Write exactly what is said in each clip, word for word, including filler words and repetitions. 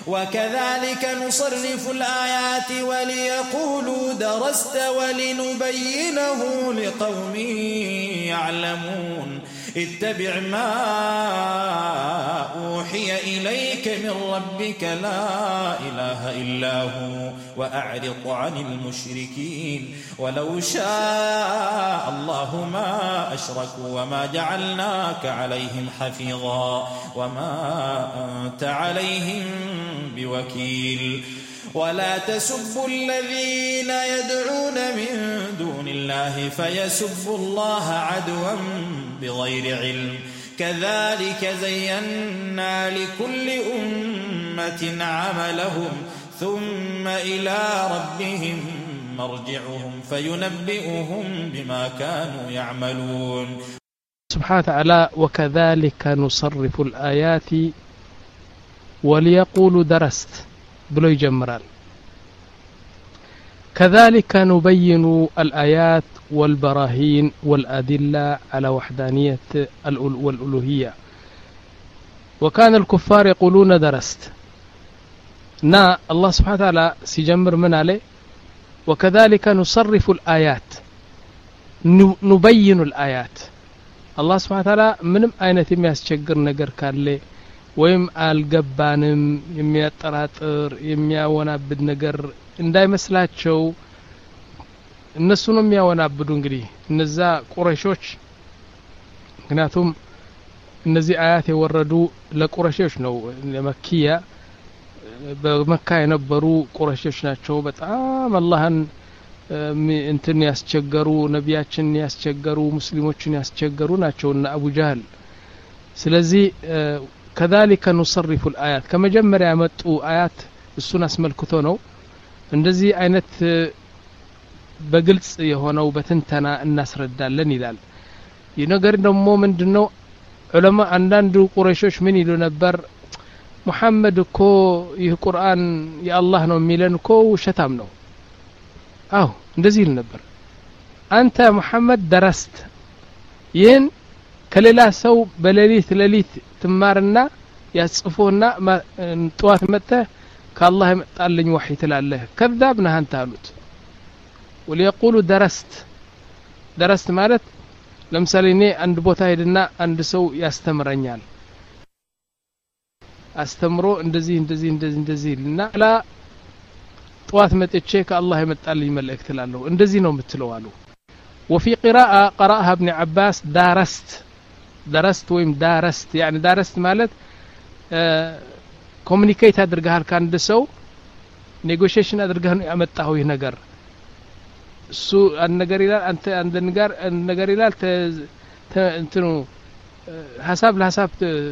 وكذلك نصرف الآيات وليقولوا درست ولنبينه لقوم يعلمون اتبع ما أوحي إليك من ربك لا إله إلا هو وأعرض عن المشركين ولو شاء الله ما أشركوا وما جعلناك عليهم حفيظا وما أنت عليهم بوكيل ولا تسبوا الذين يدعون من دون الله فيسبوا الله عدوا بغير علم كذلك زينا لكل أمة عملهم ثم إلى ربهم مرجعهم فينبئهم بما كانوا يعملون سبحانه وتعالى وكذلك نصرف الآيات وليقولوا درست بلو يجمرال كذلك نبين الآيات والبراهين والأدلة على وحدانية والألوهية وكان الكفار يقولون درست نا الله سبحانه وتعالى سيجمر من عليه وكذلك نصرف الآيات نبين الآيات الله سبحانه وتعالى منم አይነት የሚያስቸግር ነገር ካለ ወይም አልገባንም የሚያጠራጥር የሚያወናብድ ነገር እንዳይመስላቸው እነሱ ነው የሚያወናብዱ እንግዲህ እነዛ ቁረይሾች ምክንያቱም እነዚህ አያት የወረዱ ለቁረይሾች ነው ለመኪያ በመካ የነበሩ ቁረይሾች ናቸው በጣም አላህን እንትን ያስቸገሩ ነቢያችን ያስቸገሩ ሙስሊሞችን ያስቸገሩ ናቸውና አቡ ጃህል ስለዚህ كذلك نصرف الآيات كما جمر يمطوا آيات እሱን አስመልክቶ ነው እንደዚህ አይነት በግልጽ የሆነው በትንተና እናስረዳለን ይላል ይህ ነገር ደግሞ ምንድነው ዑለማ አንዳንድ ቁረይሾች ምን ይሉ ነበር ሙሐመድ እኮ ይህ ቁርአን የአላህ ነው የሚለን እኮ ውሸታም ነው አው እንደዚህ ይል ነበር አንተ ሙሐመድ ደረስት ይህን ከሌላ ሰው በሌሊት ሌሊት ትማርና ያጽፎና ጧት መጥተህ ከአላህ መጣልኝ ወህይ ትላለህ ከذاب ነህ አንተ አሉት ወሊየቁሉ ደረስት ደረስት ማለት ለምሳሌ እኔ አንድ ቦታ ሄድና አንድ ሰው ያስተምረኛል አስተምሮ እንደዚህ እንደዚህ እንደዚህ እንደዚህ እና ላ ጧት መጥቼ ከአላህ መጣልኝ መልእክት ትላለህ እንደዚህ ነው የምትለው አሉ وفي قراءة قرأها ابن عباس دارست درست ويم دارست يعني دارست مالت ኮሙኒኬት አድርገሃል ካንድ ሰው ኔጎሺዬሽን አድርገህ ያመጣው ይሄ ነገር እሱ አንድ ነገር ይላል አንተ አንድ ነገር አንድ ነገር ይላል እንትኑ ሐሳብ ለሐሳብ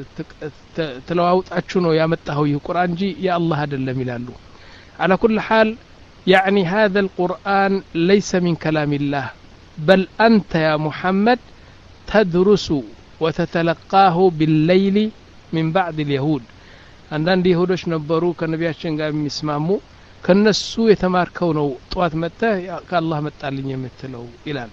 ተለዋውጣችሁ ነው ያመጣው ይሄ ቁርአን እንጂ የአላህ አይደለም ይላሉ على كل حال يعني هذا القرآن ليس من كلام الله بل أنت يا محمد تدرس وتتلقاه بالليل من بعد اليهود አንዳንድ ይሁዶች ነበሩ ከነቢያችን ጋር የሚስማሙ ከነሱ የተማርከው ነው ጧት መጥተህ ከአላህ መጣልኝ የምትለው ይላል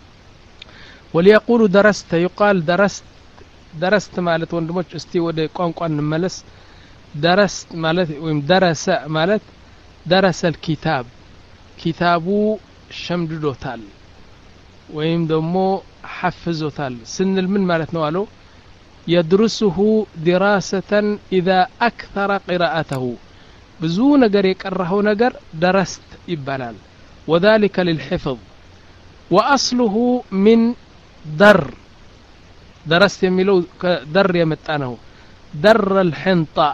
وليقولوا درست يقال درست درست ማለት ወንድሞች እስቲ ወደ ቋንቋ እንመለስ درست ማለት ወይም درس ማለት درس الكتاب ኪታቡ ሸምድዶታል ወይም ደግሞ حفظوታል ስንል ምን ማለት ነው አለው يدرسه دراسة إذا أكثر قراءته بزو نجر يقرأه نجر درست يبالال وذلك للحفظ وأصله من در درست يميلو در يمتانه در الحنطة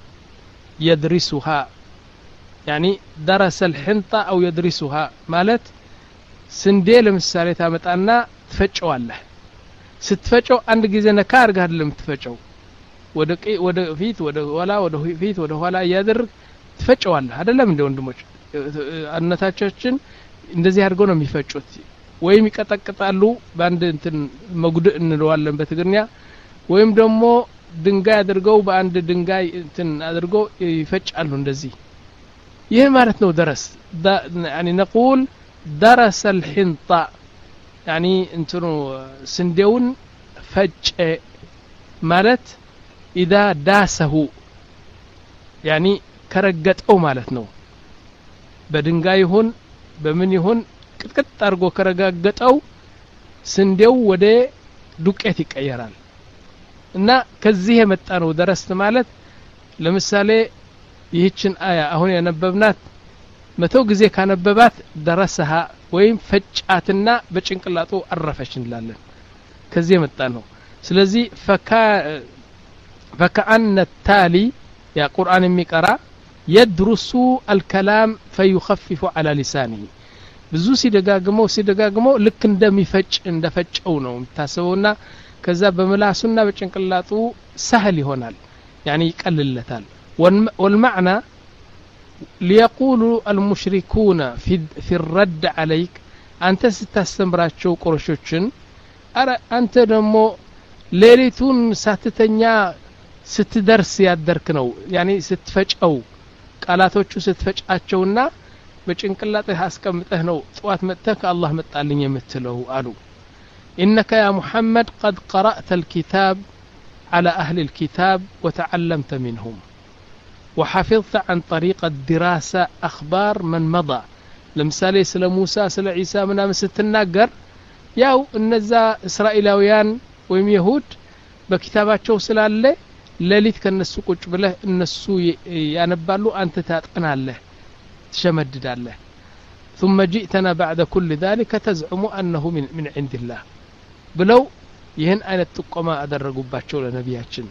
يدرسها يعني درس الحنطة أو يدرسها مالت سنديل مسالتها متانا تفجأ الله ስትፈጨው አንድ ጊዜ ነካ አርጋ አይደለም ትፈጨው ወደ ወደ ፊት ወደ ኋላ ወደ ፊት ወደ ኋላ ያደርግ ትፈጨዋለህ አይደለም እንደ ወንድሞች አነታቻችን እንደዚህ አድርገው ነው የሚፈጩት ወይም ይቀጠቅጣሉ በአንድ እንትን መጉድ እንለዋለን በትግርኛ ወይም ደግሞ ድንጋይ አድርገው በአንድ ድንጋይ እንትን አድርገው ይፈጫሉ እንደዚህ ይሄ ማለት ነው درس يعني نقول درس الحنطة يعني انتو سندون فج مالت إذا داسه يعني ከረገጠው ማለት ነው በድንጋይ ይሁን በምን ይሁን ቅጥቅጥ አድርጎ ከረጋገጠው ስንዴው ወደ ዱቄት ይቀየራል እና ከዚህ የመጣ ነው ደረስት ማለት ለምሳሌ ይህችን አያ አሁን ያነበብናት መቶ ጊዜ ካነበባት ደረሰሃ ወይም ፈጫትና በጭንቅላቱ አረፈች እንላለን ከዚህ የመጣ ነው ስለዚህ ፈካ فكأن التالي يا قرآن የሚቀራ يدرس الكلام فيخفف على لسانه ብዙ ሲደጋግመው ሲደጋግመው ልክ እንደሚፈጭ እንደፈጨው ነው ታሰውና ከዛ በመላሱና በጭንቅላቱ سهل ይሆናል يعني ይቀልለታል والمعنى ليقول المشركون في في الرد عليك أنت ستستمراቸው ቁረሾችን አረ አንተ ደግሞ ሌሊቱን ሳትተኛ ስትደርስ ያደርክ ነው يعني ስትፈጨው ቃላቶቹ ስትፈጫቸውና በጭንቅላትህ አስቀምጠህ ነው ጧት መጥተህ ከአላህ መጣልኝ የምትለው አሉ إنك يا محمد قد قرأت الكتاب على أهل الكتاب وتعلمت منهم وحفظت عن طريق الدراسة أخبار من مضى لمثال سلا موسى سلا عيسى منام ستناقر ያው እነዛ እስራኤላውያን ወይም ይሁድ በኪታባቸው ስላለ ለሊት ከነሱ ቁጭ ብለህ እነሱ ያነባሉ አንተ ታጥናለህ ትሸመድዳለህ ثم جئتنا بعد كل ذلك تزعم أنه من من عند الله ብለው ይህን አይነት ጥቆማ አደረጉባቸው ለነቢያችን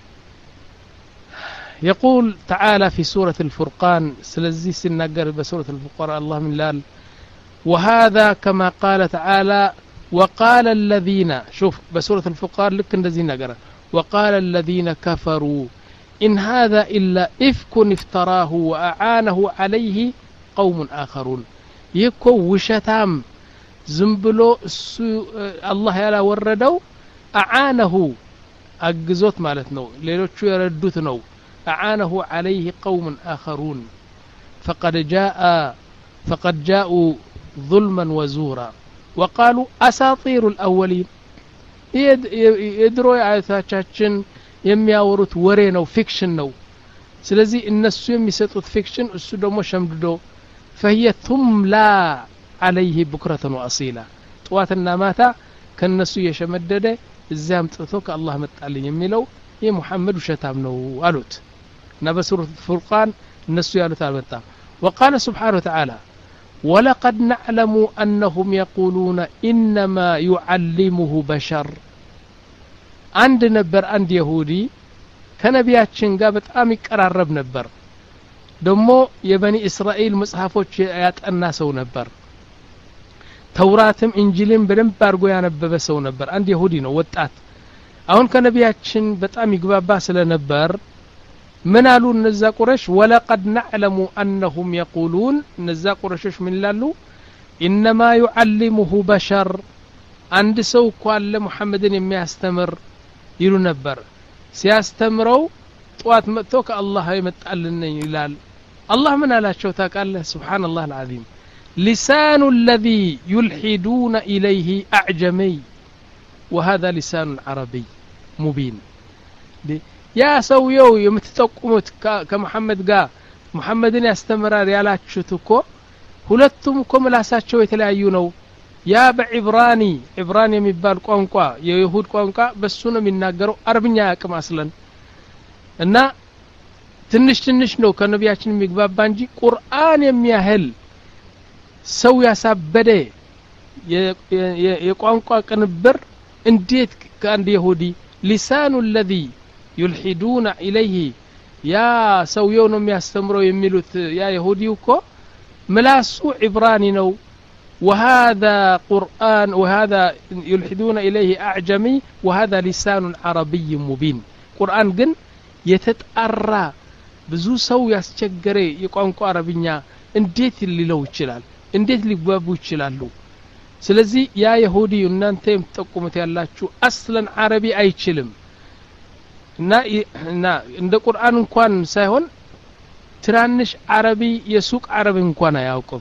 يقول تعالى في سورة الفرقان سلزي سنقر بسورة الفرقان الله من لال وهذا كما قال تعالى وقال الذين شوف بسورة الفرقان لك الذين قرأ وقال الذين كفروا إن هذا إلا إفك افتراه وأعانه عليه قوم آخرون يكو وشتام زنبلو الله يلا وردو أعانه أجزوت مالتنو ليلوشو يردوتنو أعانه عليه قوم آخرون فقد جاء فقد جاءوا ظلما وزورا وقالوا أساطير الأولين يدرو آياتاچن የሚያወሩት ወሬ ነው ፊክሽን ነው ስለዚህ እነሱ የሚሰጡት ፊክሽን እሱ ደግሞ ሸምድዶ فهي تملا عليه بكرة وأصيلا طواتنا ماتا ከነሱ የሸመደደ እዛም ጥቶ ከአላህ መጣልኝ የሚለው ይሄ ሙሐመድ ውሸታም ነው አሉት እና በሱረት الفرقان እነሱ ያሉት አልመጣም وقال سبحانه وتعالى ولقد نعلم أنهم يقولون إنما يعلمه بشر عند نبر عند يهودي كنبياتشن ጋር በጣም ይቀራረብ ነበር ደሞ የበኒ እስራኤል መጽሐፎች ያጠና ሰው ነበር ተውራትም እንጂልም በደንብ አርጎ ያነበበ ሰው ነበር አንድ ይሁዲ ነው ወጣት አሁን ከነቢያችን በጣም ይግባባ ስለነበር ምን አሉ እነዛ ቁረሽ ወለቀድ نعلم انهم يقولون እነዛ ቁረሾች ምን ይላሉ انما يعلمه بشر አንድ ሰው እኮ አለ ሙሐመድን የሚያስተምር ይሉ ነበር ሲያስተምረው ጧት መጥቶ ከአላህ ይመጣልን ይላል አላህ ምን አላቸው ታቃለህ ሱብሃንአላህ العظيم لسان الذي يلحدون إليه أعجمي وهذا لسان عربي مبين يا سويو يمتتقمت كمحمد قا محمدን ያስተምራል ያላችሁት እኮ ሁለቱም እኮ ምላሳቸው የተለያዩ ነው ያ በዕብራኒ ዕብራን የሚባል ቋንቋ የይሁድ ቋንቋ በሱ ነው የሚናገረው አረብኛ ያቅም አስለን እና ትንሽ ትንሽ ነው ከነቢያችን የሚግባባ እንጂ ቁርአን የሚያህል ሰው ያሳበደ የቋንቋ ቅንብር እንዴት ከአንድ ይሁዲ لسان الذي يلحدون إليه يا سويو ነው የሚያስተምረው የሚሉት ያ ይሁዲው እኮ ምላሱ ዕብራኒ ነው وهذا قرآن وهذا يلحدون إليه أعجمي وهذا لسان عربي مبين قرآن ግን የተጣራ ብዙ ሰው ያስቸገረ የቋንቋ አረብኛ እንዴት ሊለው ይችላል እንዴት ሊግባቡ ይችላሉ ስለዚህ ያ ይሁዲ እናንተ የምትጠቁሙት ያላችሁ አስለን አረቢ አይችልም እና እና እንደ ቁርአን እንኳን ሳይሆን ትራንሽ አረቢ የሱቅ አረብ እንኳን አያውቁም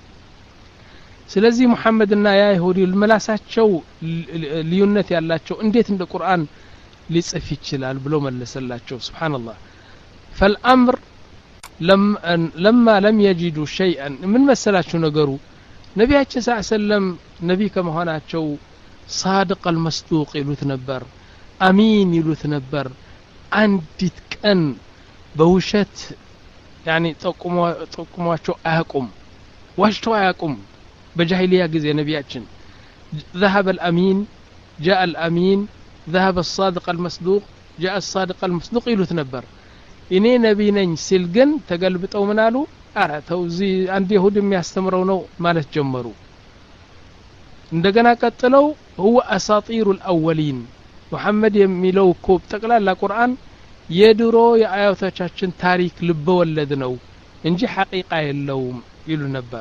ስለዚህ ሙሐመድና ያ ይሁዲ ለመላሳቸው ልዩነት ያላቸው እንዴት እንደ ቁርአን ሊጽፍ ይችላል ብሎ መለሰላቸው ሱብሃንአላህ فالامر لم لما لم يجدوا شيئا من مسلاچو ነገሩ ነቢያችን ሰለላሁ ዐለይሂ ወሰለም ነብይ ከመሆናቸው صادق المصدوق ይሉት ነበር አሚን ይሉት ነበር አንዲት ቀን በውሸት يعني ጠቁሞ ጠቁሟቸው አያቁም ዋሽተው አያቁም በጃሂሊያ ጊዜ ነቢያችን ذهب الامين جاء الامين ذهب الصادق المصدوق جاء الصادق المصدوق ይሉት ነበር እኔ ነብይ ነኝ ሲል ግን ተገልብጠው ምን አሉ አራ ተውዚ አንድ ይሁድ የሚያስተምረው ነው ማለት ጀመሩ እንደገና ቀጥለው هو اساطير الاولين محمد የሚለው እኮ ጠቅላላ ቁርአን የድሮ የአያቶቻችን ታሪክ ልበወለድ ነው እንጂ ሐቂቃ የለውም ይሉ ነበር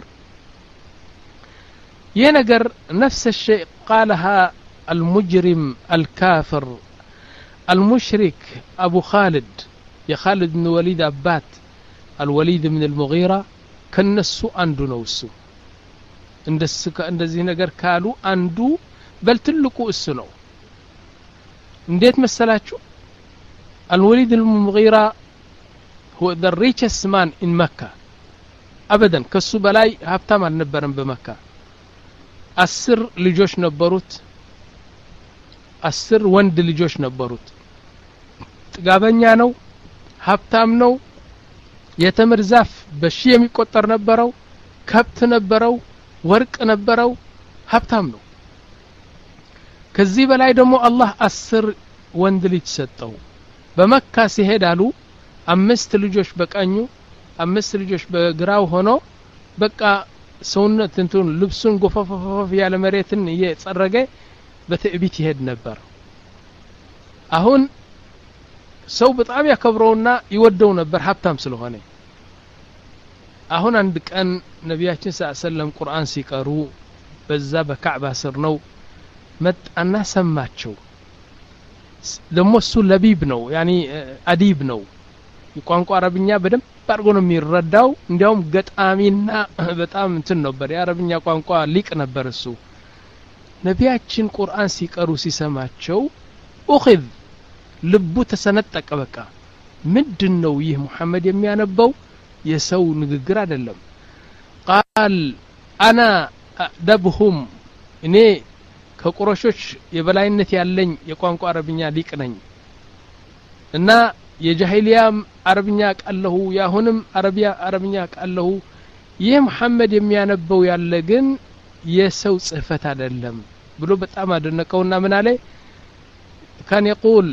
ይህ ነገር نفس الشيء قالها المجرم الكافر المشرك ابو خالد يا خالد بن وليد أبات الوليد من المغيرة كنسو أندو نوسو اندسك اندزي نجر كالو أندو بل تلقوا السنو انديت مسلاتشو الوليد المغيرة هو the richest man in مكة أبدا كسو بلاي هبتام النبرن بمكة السر لجوش نبروت السر وند لجوش نبروت تقابنيا نو ሀብታም ነው የተምር ዛፍ በሺ የሚቆጠር ነበረው ከብት ነበረው ወርቅ ነበረው ሀብታም ነው ከዚህ በላይ ደግሞ አላህ አስር ወንድ ልጅ ሰጠው በመካ ሲሄድ አሉ አምስት ልጆች በቀኙ አምስት ልጆች በግራው ሆኖ በቃ ሰውነት እንትን ልብሱን ጎፈፈፈፍ ያለ መሬትን እየጸረገ በትዕቢት ይሄድ ነበር አሁን ሰው በጣም ያከብረውና ይወደው ነበር ሀብታም ስለሆነ አሁን አንድ ቀን ነብያችን ሰለላሁ ዐለይሂ ወሰለም ቁርአን ሲቀሩ በዛ በካዕባ ስር ነው መጣና ሰማቸው ደሞ እሱ ለቢብ ነው ያኒ አዲብ ነው የቋንቋ አረብኛ በደንብ አድርጎ ነው የሚረዳው እንዲያውም ገጣሚና በጣም እንትን ነበር የአረብኛ ቋንቋ ሊቅ ነበር እሱ ነብያችን ቁርአን ሲቀሩ ሲሰማቸው ኡኺዝ ልቡ ተሰነጠቀ በቃ ምንድነው ይህ መሐመድ የሚያነበው የሰው ንግግር አይደለም قال انا ادبهم እኔ ከቁረሾች የበላይነት ያለኝ የቋንቋ አረብኛ ሊቅ ነኝ እና የጃሂሊያም አረብኛ ቃለሁ ያሁንም አረቢያ አረብኛ ቃለሁ ይህ መሐመድ የሚያነበው ያለ ግን የሰው ጽህፈት አይደለም ብሎ በጣም አደነቀውና ምን አለ كان يقول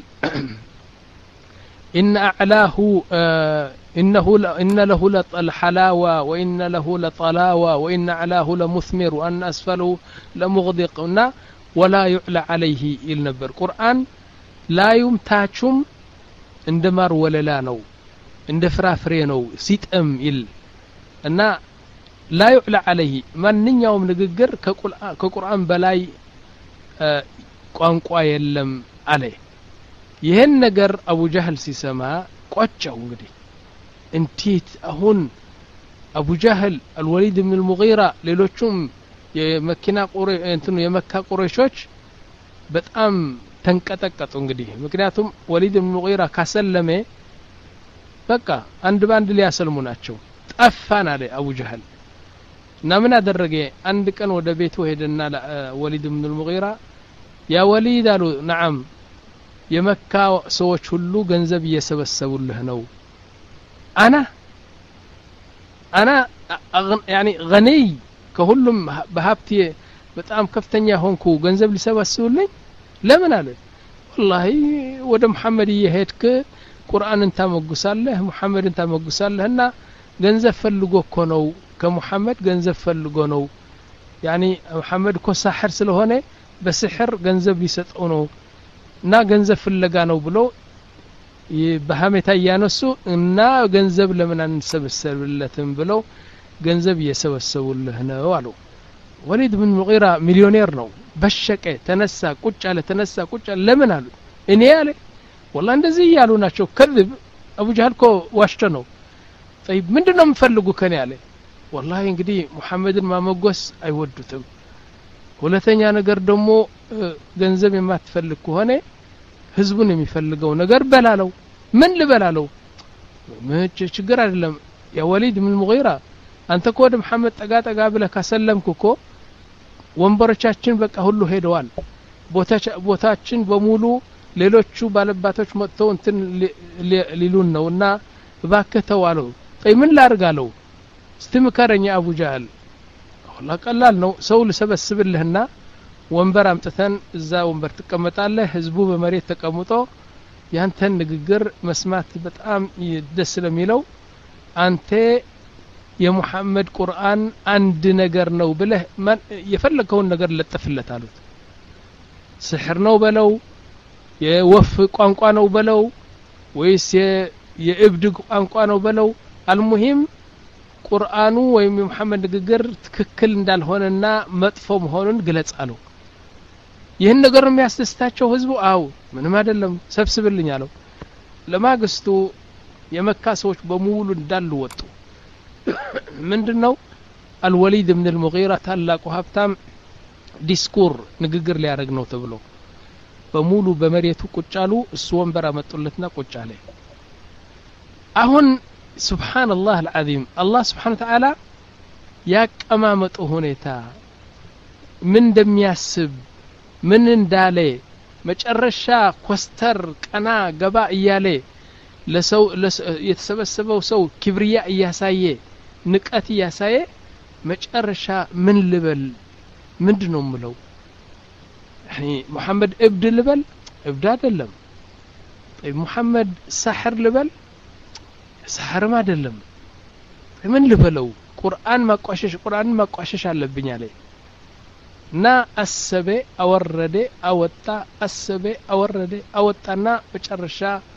إن أعلاه إنه إن له الحلاوة وإن له لطلاوة وإن أعلاه لمثمر وأن أسفله لمغدق ولا يعلى عليه النبر قرآن لا يمتاچم اندمار ولا لا نو اند فرافري نو سيتم إل أن لا يعلى عليه من يوم نغغر كقرآن بلاي ቋንቋ የለም አለ ይሄን ነገር አቡ ጀህል ሲሰማ ቆጨው እንግዲህ እንቲት አሁን አቡ ጀህል الوليد بن المغيرة ሌሎቹም የመኪና ቁረ እንትኑ የመካ ቁረሾች በጣም ተንቀጠቀጡ እንግዲህ ምክንያቱም ወሊድ بن المغيرة ካሰለመ በቃ አንድ ባንድ ሊያሰልሙ ናቸው ጠፋን አለ አቡ ጀህል እና ምን አደረገ አንድ ቀን ወደ ቤቱ ሄደና ወሊድ بن المغيرة يا وليد قالوا نعم يمكا سوچ ሁሉ ገንዘብ እየሰበሰቡልህ ነው انا انا يعني غني كሁሉም በሀብቴ በጣም ከፍተኛ ሆንኩ ገንዘብ ሊሰበስቡልኝ ለምን አለ والله ወደ መሐመድ ይሄድክ ቁርአንን ታመጉሳለህ መሐመድን ታመጉሳለህና ገንዘብ ፈልጎ እኮ ነው ከመሐመድ ገንዘብ ፈልጎ ነው يعني መሐመድ እኮ ሳሕር ስለሆነ በስሕር ገንዘብ ሊሰጠው ነው እና ገንዘብ ፍለጋ ነው ብሎ በሐሜታ ያነሱ እና ገንዘብ ለምን አንሰበሰብለትም ብለው ገንዘብ እየሰበሰቡልህ ነው አሉ ወሊድ ብን ሙጊራ ሚሊዮኔር ነው በሸቀ ተነሳ ቁጭ አለ ተነሳ ቁጭ አለ ለምን አሉ እኔ አለ والله እንደዚህ ያሉ ናቸው ከذب አቡ ጀህል ኮ ዋሽተ ነው طيب ምንድነው የምፈልጉ ከኔ አለ والله እንግዲህ መሐመድን ማመጎስ አይወዱትም ሁለተኛ ነገር ደግሞ ገንዘብ የማትፈልግ ከሆነ ህዝቡን የሚፈልገው ነገር በላለው ምን ልበላለው ምን ችግር አይደለም يا وليد من المغيرة أنت كود محمد ጠጋ ጠጋ ብለህ ካሰለምክ እኮ ወንበሮቻችን በቃ ሁሉ ሄደዋል ቦታችን በሙሉ ሌሎቹ ባለባቶች መጥተው እንትን ሊሉን ነውና እባክህ ተዋለው ጠይ ምን ላርጋለው استمكرني أبو جهل والله ቀላል ነው ሰው ልሰበስብልህና ወንበር አምጥተን እዛ ወንበር ተቀመጣለህ ህዝቡ በመሬት ተቀምጦ ያንተን ንግግር መስማት በጣም ደስ ለሚለው አንተ የሙሐመድ ቁርአን አንድ ነገር ነው ብለህ የፈለከውን ነገር ለጥፍለት አሉት ስሕር ነው በለው የወፍ ቋንቋ ነው በለው ወይስ የእብድ ቋንቋ ነው በለው አልሙሂም ቁርአኑ ወይም የሙሐመድ ንግግር ትክክል እንዳልሆነና መጥፎ መሆኑን ግለጽ አለው ይህን ነገር የሚያስደስታቸው ህዝቡ አው ምንም አይደለም ሰብስብልኝ አለው ለማግስቱ የመካ ሰዎች በሙሉ እንዳሉ ወጡ ምንድነው አልወሊድ ኢብኑ አልሙጊራ ታላቁ ሀብታም ዲስኩር ንግግር ሊያረግ ነው ተብሎ በሙሉ በመሬቱ ቁጫሉ እሱ ወንበር አመጡለትና ቁጫለ አሁን ሱብሃንአላህ አልዓዚም አላህ ሱብሃነሁ ወተዓላ ያቀማመጡ ሁኔታ ምን እንደሚያስብ ምን እንዳለ መጨረሻ ኮስተር ቀና ገባ እያለ ለሰው የተሰበሰበው ሰው ክብሪያ እያሳየ ንቀት እያሳየ መጨረሻ ምን ልበል ምንድነው ምለው يعني محمد ابد ልበል ابد አይደለም طيب محمد ساحر ልበል ساحر አይደለም ምን ልበለው ቁርአን ማቋሸሽ ቁርአን ማቋሸሽ አለብኝ አለ እና አሰበ አወረደ አወጣ አሰበ አወረደ አወጣና መጨረሻ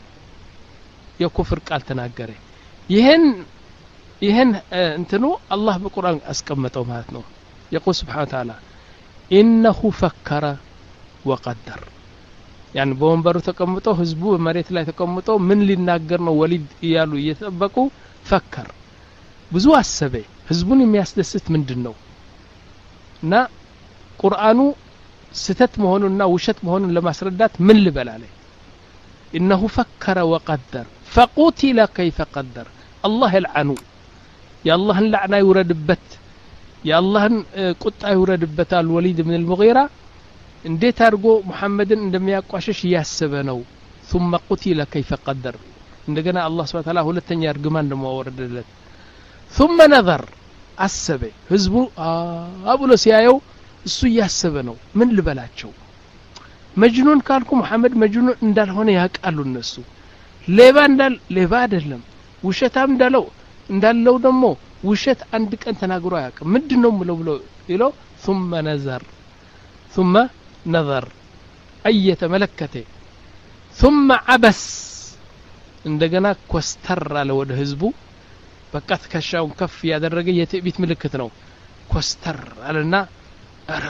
የኩፍር ቃል ተናገረ ይሄን ይሄን እንትኑ አላህ በቁርአን አስቀመጠው ማለት ነው يقول سبحانه وتعالى إنه فكر وقدر يعني በወንበሩ ተቀምጦ ህዝቡ በመሬት ላይ ተቀምጦ ምን ሊናገር ነው ወሊድ ይያሉ እየተጠበቁ ፈከር ብዙ አሰበ ህዝቡን የሚያስደስት ምንድነው እና ቁርአኑ ስተት መሆኑንና ውሸት መሆኑን ለማስረዳት ምን ልበላለ إنه فكر وقدر فقتل كيف قدر الله يلعنه يا الله اللعنة يوردبت يا الله ቁጣ ይውረድበታል ወሊድ ኢብኑ አልሙጊራ እንዴት አርጎ ሙሐመድን እንደሚያቋሽሽ ያሰበ ነው ثم قتل كيف قدر እንደገና አላህ Subhanahu Wa Ta'ala ሁለተኛ እርግማን ደሞ ወረደለት ثم نظر አሰበ ህዝቡ አብሎ ሲያየው እሱ ያሰበ ነው ምን ልበላቸው መጅኑን ካልኩ ሙሐመድ መጅኑን እንዳልሆነ ያቃሉ እነሱ ሌባ እንዳል ሌባ አይደለም ውሸታም እንዳለው እንዳለው ደሞ ውሸት አንድ ቀን ተናግሮ ያቀም ምንድነው ምለው ብሎ ይለው ثم نظر ثم نظر ايተ መለከተ ثم عبس እንደገና ኮስተር አለ ወደ ህዝቡ በቃ ተከሻውን ከፍ ያደረገ የትዕቢት ምልክት ነው ኮስተር አለና አረ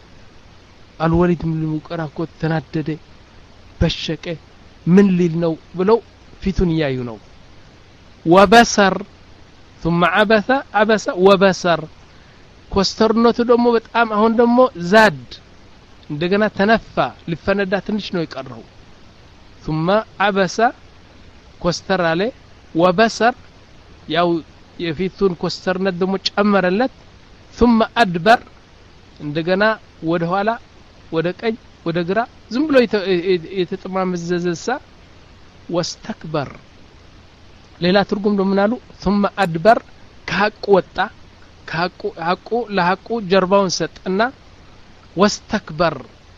አልወሊድ ምን ሙቀራኮ ተናደደ በሸቀ ምን ሊል ነው ብለው ፊቱን ያዩ ነው ወበሰር ثم عبث عبس وبصر ኮስተርነቱ ደሞ በጣም አሁን ደሞ ዛድ እንደገና ተነፋ ሊፈነዳ ትንሽ ነው ይቀርው ثم عبس ኮስተር አለ وبصر ያው የፊቱን ኮስተርነት ደሞ ጨመረለት ثم أدبر እንደገና ወደ ኋላ ወደ ቀኝ ወደ ግራ ዝም ብሎ የተጠማመዘዘሳ واستكبر ሌላ ትርጉም ደሞ ምናሉ ثم أدبر ከሐቅ ወጣ ከሐቁ ሐቁ ለሐቁ ጀርባውን ሰጠና واستكبر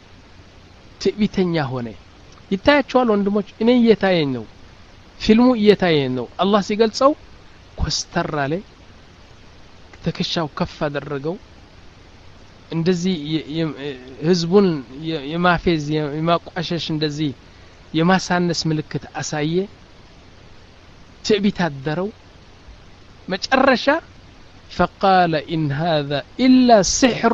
ትዕቢተኛ ሆነ ይታያቸዋል ወንድሞች እኔ እየታየኝ ነው ፊልሙ እየታየኝ ነው አላህ ሲገልጸው ኮስተር አለ ተከሻው ከፍ አደረገው እንደዚህ ህዝቡን የማፌዝ የማቋሸሽ እንደዚህ የማሳነስ ምልክት አሳየ ትዕቢት አደረው መጨረሻ فقال إن هذا إلا سحر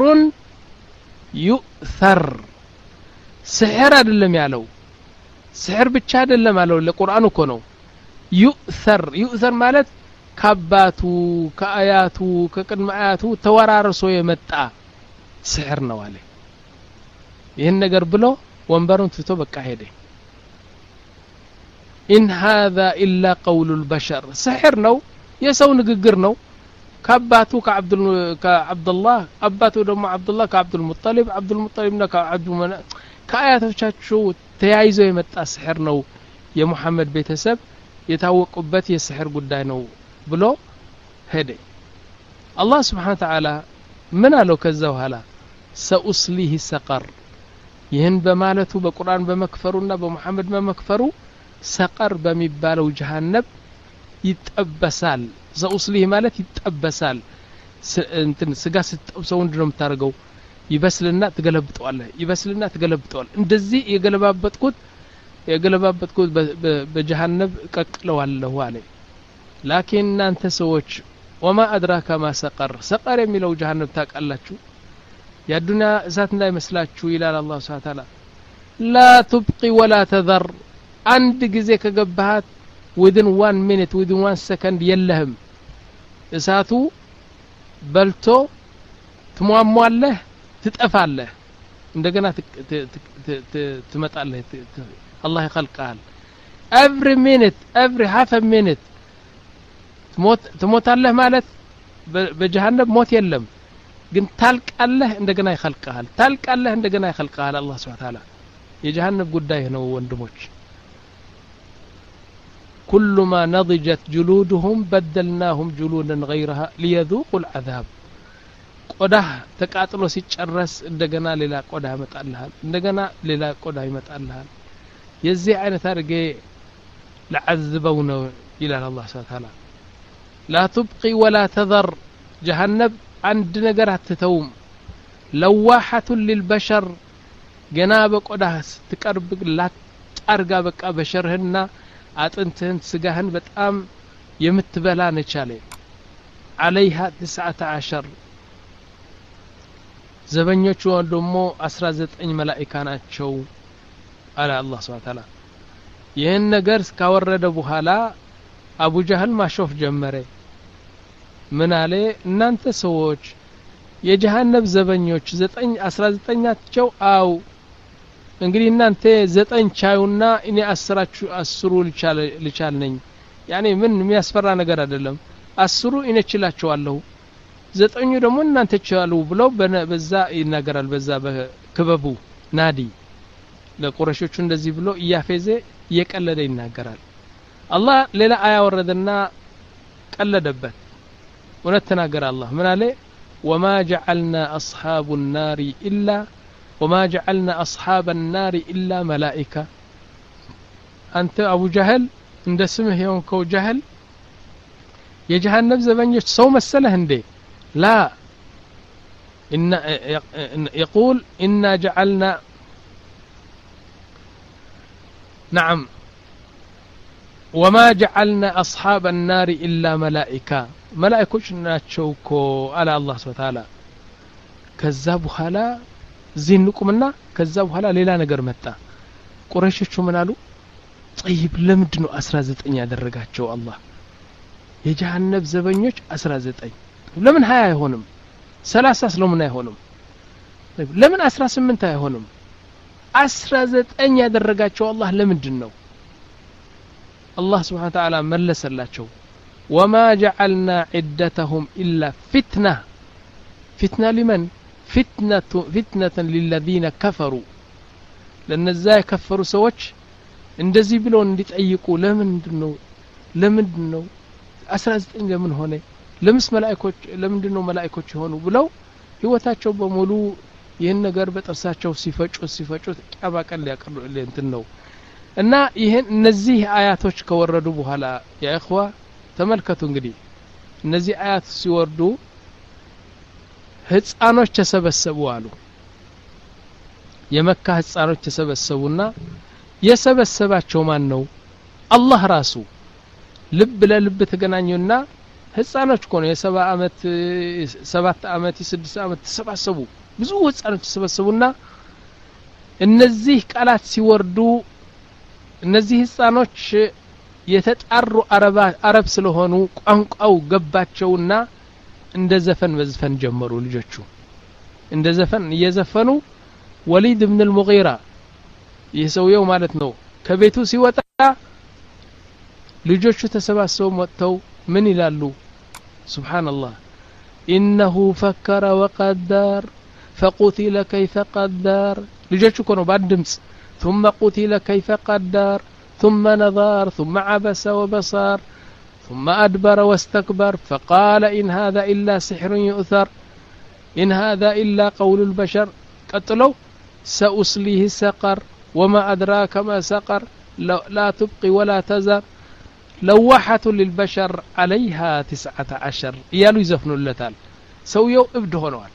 يؤثر سحر አይደለም ያለው سحر ብቻ አይደለም ያለው ለቁርአኑ እኮ ነው يؤثر يؤثر ማለት ከአባቱ ከአያቱ ከቅድመ አያቱ ተወራርሶ የመጣ سحر ነው አለ ይሄን ነገር ብሎ ወንበሩን ትቶ በቃ ሄደ إن هذا إلا قول البشر سحر ነው የሰው ንግግር ነው ከአባቱ ከአብዱል ከአብዱላህ አባቱ ደግሞ አብዱላህ ከአብዱል ሙጠሊብ አብዱል ሙጠሊብና ከአብዱ መና ከአያቶቻቸው ተያይዞ የመጣ ስሕር ነው የሙሐመድ ቤተሰብ የታወቁበት የስሕር ጉዳይ ነው ብሎ ሄደ አላህ Subhanahu Wa Ta'ala ምን አለው ከዛው ኋላ ሰኡስሊህ ሰቀር ይህን በማለቱ በቁርአን በመክፈሩና በመሐመድ በመክፈሩ ሰቀር በሚባለው ጀሃነም ይጠበሳል ሰኡስሊህ ማለት ይጠበሳል እንትን ስጋ ስትጠብሰው እንደው የምታርገው ይበስልና ትገለብጠዋለህ ይበስልና ትገለብጠዋለህ እንደዚህ የገለባበጥኩት የገለባበጥኩት በጀሃነም ቀቅለዋለሁ አለ ላኪን እናንተ ሰዎች وما أدراك ما سقر سقر የሚለው ጀሃነም ታቃላችሁ የዱንያ እሳት እንዳይመስላችሁ ይላል አላህ Subhanahu Wa Ta'ala لا تبقي ولا تذر አንድ ጊዜ ከገባሃት within one minute within one second የለህም እሳቱ በልቶ ትሟሟለህ ትጠፋለህ እንደገና ትመጣለህ አላህ ይخلقሃል every minute every half a minute ሞት ትሞታለህ ማለት በጀሃነም ሞት የለም ግን ታልቃለህ እንደገና ይخلقሃል ታልቃለህ እንደገና ይخلقሃል አላህ Subhanahu Wa Ta'ala የጀሃነም ጉዳይ ነው ወንድሞች كلما نضجت جلودهم بدلناهم جلودا غيرها ليذوقوا العذاب ቆዳህ ተቃጥሎ ሲጨረስ እንደገና ሌላ ቆዳ ይመጣልሃል እንደገና ሌላ ቆዳ ይመጣልሃል የዚህ አይነት አርጌ ለዓዝበው ነው ይላል አላህ Subhanahu Wa Ta'ala لا تبقي ولا تذر جهنم عند ነገር አትተውም لواحة للبشر ገና በቆዳህ ትቀርብ ላጣርጋ በቃ በሸርህና አጥንትህን ስጋህን በጣም የምትበላ ነቻለ عليها تسعة عشر ዘበኞቹ ደግሞ አስራ ዘጠኝ መላእክት ናቸው አለ አላህ Subhanahu Wa Ta'ala ይህን ነገር ካወረደ በኋላ አቡ ጀህል ማሾፍ ጀመረ ምን አለ እናንተ ሰዎች የጀሃነም ዘበኞች ዘጠኝ አስራ ዘጠኝ ናቸው አው እንግዲህ እናንተ ዘጠኝ ቻዩና እኔ አስራችሁ አስሩ ልቻል ልቻል ነኝ ያኔ ምን የሚያስፈራ ነገር አይደለም አስሩ እኔ እችላቸዋለሁ ዘጠኙ ደግሞ እናንተ ቻሉ ብለው በዛ ይናገራል በዛ በክበቡ ናዲ ለቁረሾቹ እንደዚህ ብሎ ያፈዘ እየቀለደ ይናገራል አላህ ሌላ አያ ወረደና ቀለደበት ወነተናገር አላህ ምን አለ وما جعلنا أصحاب النار إلا وما جعلنا أصحاب النار إلا ملائكة أنت أبو جهل عند اسمه يوم كو جهل يجهنم زبنيش سو مسله هندي لا إن يقول إنا جعلنا نعم وما جعلنا أصحاب النار إلا ملائكة ملائكة ناتشوكو على الله سبحانه وتعالى كذابوا خلا زينكمنا كذابوا خلا ليلا نجر متى قريشوا منالو طيب لمدنو أسرة زتين يدرجاتشو الله يجهنم زبنيوش أسرة زتين لمن هاي هونم ثلاثة سلومنا هونم طيب لمن أسرة سمنتا هونم أسرة زتين يدرجاتشو الله لمدنو الله سبحانه وتعالى ملس اللاتشو وما جعلنا عدتهم إلا فتنة فتنة لمن فتنة فتنة للذين كفروا لأن ازاي كفروا سوتش اندزي بلون يتأيقوا لمن دنو لمن دنو أسرع زتين لمن هوني لمس ملائكوش لمن دنو ملائكوش هونو بلو ህይወታቸው በሙሉ ይሄን ነገር በጥርሳቸው ሲፈጩ ሲፈጩ አባቀል ያቀርሉ እንትን ነው እና ይሄን እነዚህ አያቶች ከወረዱ በኋላ ያ اخዋ ተመልከቱ እንግዲህ እነዚህ አያት ሲወርዱ ህፃኖች ተሰበሰቡ አሉ የመካ ህፃኖች ተሰበሰቡና የሰበሰባቸው ማን ነው አላህ ራሱ ልብ ለልብ ተገናኙና ህፃኖች ኮነ የሰባ አመት ሰባት አመት የስድስት አመት ተሰባሰቡ ብዙ ህፃኖች ተሰበሰቡና እነዚህ ቃላት ሲወርዱ እነዚህ ህፃኖች የተጣሩ አረባ አረብ ስለሆኑ ቋንቋው ገባቸውና እንደ ዘፈን መዝፈን ጀመሩ ልጆቹ እንደ ዘፈን እየዘፈኑ ወሊድ ኢብኑ አልሙጊራ ይሰውየው ማለት ነው ከቤቱ ሲወጣ ልጆቹ ተሰባሰቡ መጥተው من يلالو سبحان الله إنه فكر وقدر فقتل كيف قدر لجوجو كانوا بعد دمس ثم قتل كيف قدر ثم نظر ثم عبس وبصر ثم أدبر واستكبر فقال إن هذا إلا سحر يؤثر إن هذا إلا قول البشر قتلوا سأصليه سقر وما أدراك ما سقر لا تبقي ولا تذر لوحة للبشر عليها تسعة عشر يالو يزفنوا اللتال سويو ابده هنوال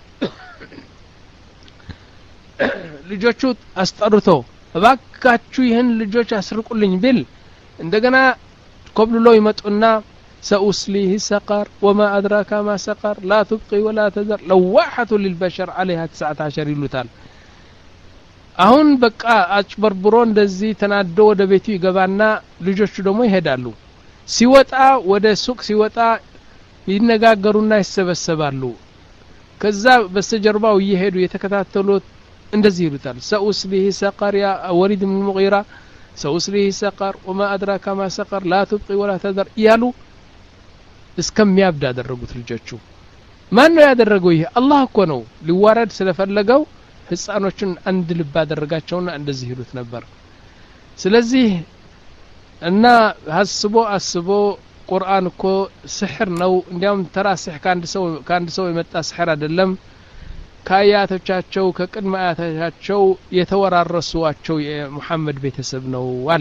ልጆቹ አስጠርቶ እባካችሁ ይህን ልጆች አስርቁልኝ ቢል እንደገና ኮብልሎ ይመጡና سأصليه سقر وما أدراك ما سقر لا تبقي ولا تذر لواحة للبشر عليها تسعة عشر ይሉታል አሁን በቃ አጭበርብሮ እንደዚህ ተናዶ ወደ ቤቱ ይገባና ልጆቹ ደግሞ ይሄዳሉ ሲወጣ ወደ ሱቅ ሲወጣ ይነጋገሩና ይሰበሰባሉ ከዛ በስተጀርባው ይሄዱ የተከታተሉት እንደዚህ ይሉታል سأصليه سقر يا وليد بن المغيرة سأصليه سقر وما أدراك ما سقر لا تبقي ولا تذر ያሉ እስከሚያብድ አደረጉት ልጆቹ ማን ነው ያደረገው ይሄ አላህ እኮ ነው ሊዋረድ ስለፈለገው ህፃኖችን አንድ ልብ አደረጋቸውና እንደዚህ ይሉት ነበር ስለዚህ እና ሐስቦ አስቦ ቁርአን እኮ ሲህር ነው እንዲያውም ተራ ሲህር ካንድ ሰው ካንድ ሰው የመጣ ሲህር አይደለም ካያቶቻቸው ከቅድመ አያቶቻቸው የተወራረሱዋቸው የሙሐመድ ቤተሰብ ነው አለ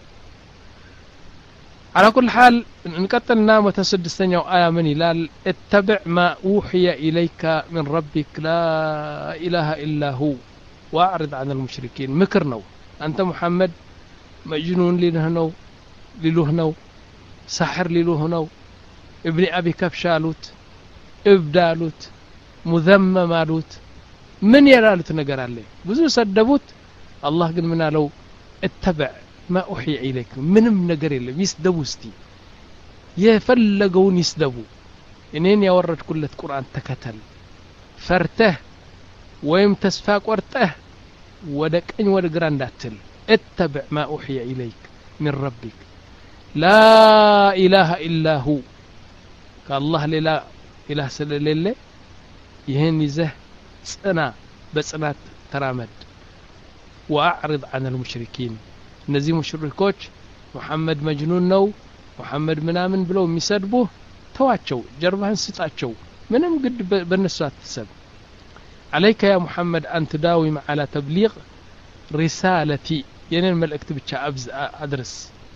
على كل حال نقتلنا متسدستኛው አያ ምን ይላል اتبع ما اوحي اليك من ربك لا اله الا هو واعرض عن المشركين ምክር ነው አንተ ሙሐመድ መጅኑን ሊልህ ነው ሊሉህ ነው ሳህር ሊሉህ ነው ابن ابي كبش አሉት እብድ አሉት ሙዘመም አሉት ምን ያላሉት ነገር አለ ብዙ ሰደቡት አላህ ግን ምን አለው اتبع ما أوحي إليك منم نجر يلم يسدبوا استي يفلقون يسدبوا إنين يورد كل القرآن تكتل فرته ويم تسفاق ورته ودك إن ودك رانداتل اتبع ما أوحي إليك من ربك لا إله إلا هو كالله لا إله سل لله يهني زه سنا بسنات ترامد وأعرض عن المشركين እነዚህ ሙሽሪኮች መሐመድ መጅኑን ነው መሐመድ ምናምን ብለው የሚሰድቡ ተዋቸው ጀርባህን ስጣቸው ምንም ግድ በእነሱ አትሰብ عليك يا محمد أن تداوم على تبليغ رسالتي يعني الملأكت ብቻ أبز أدرس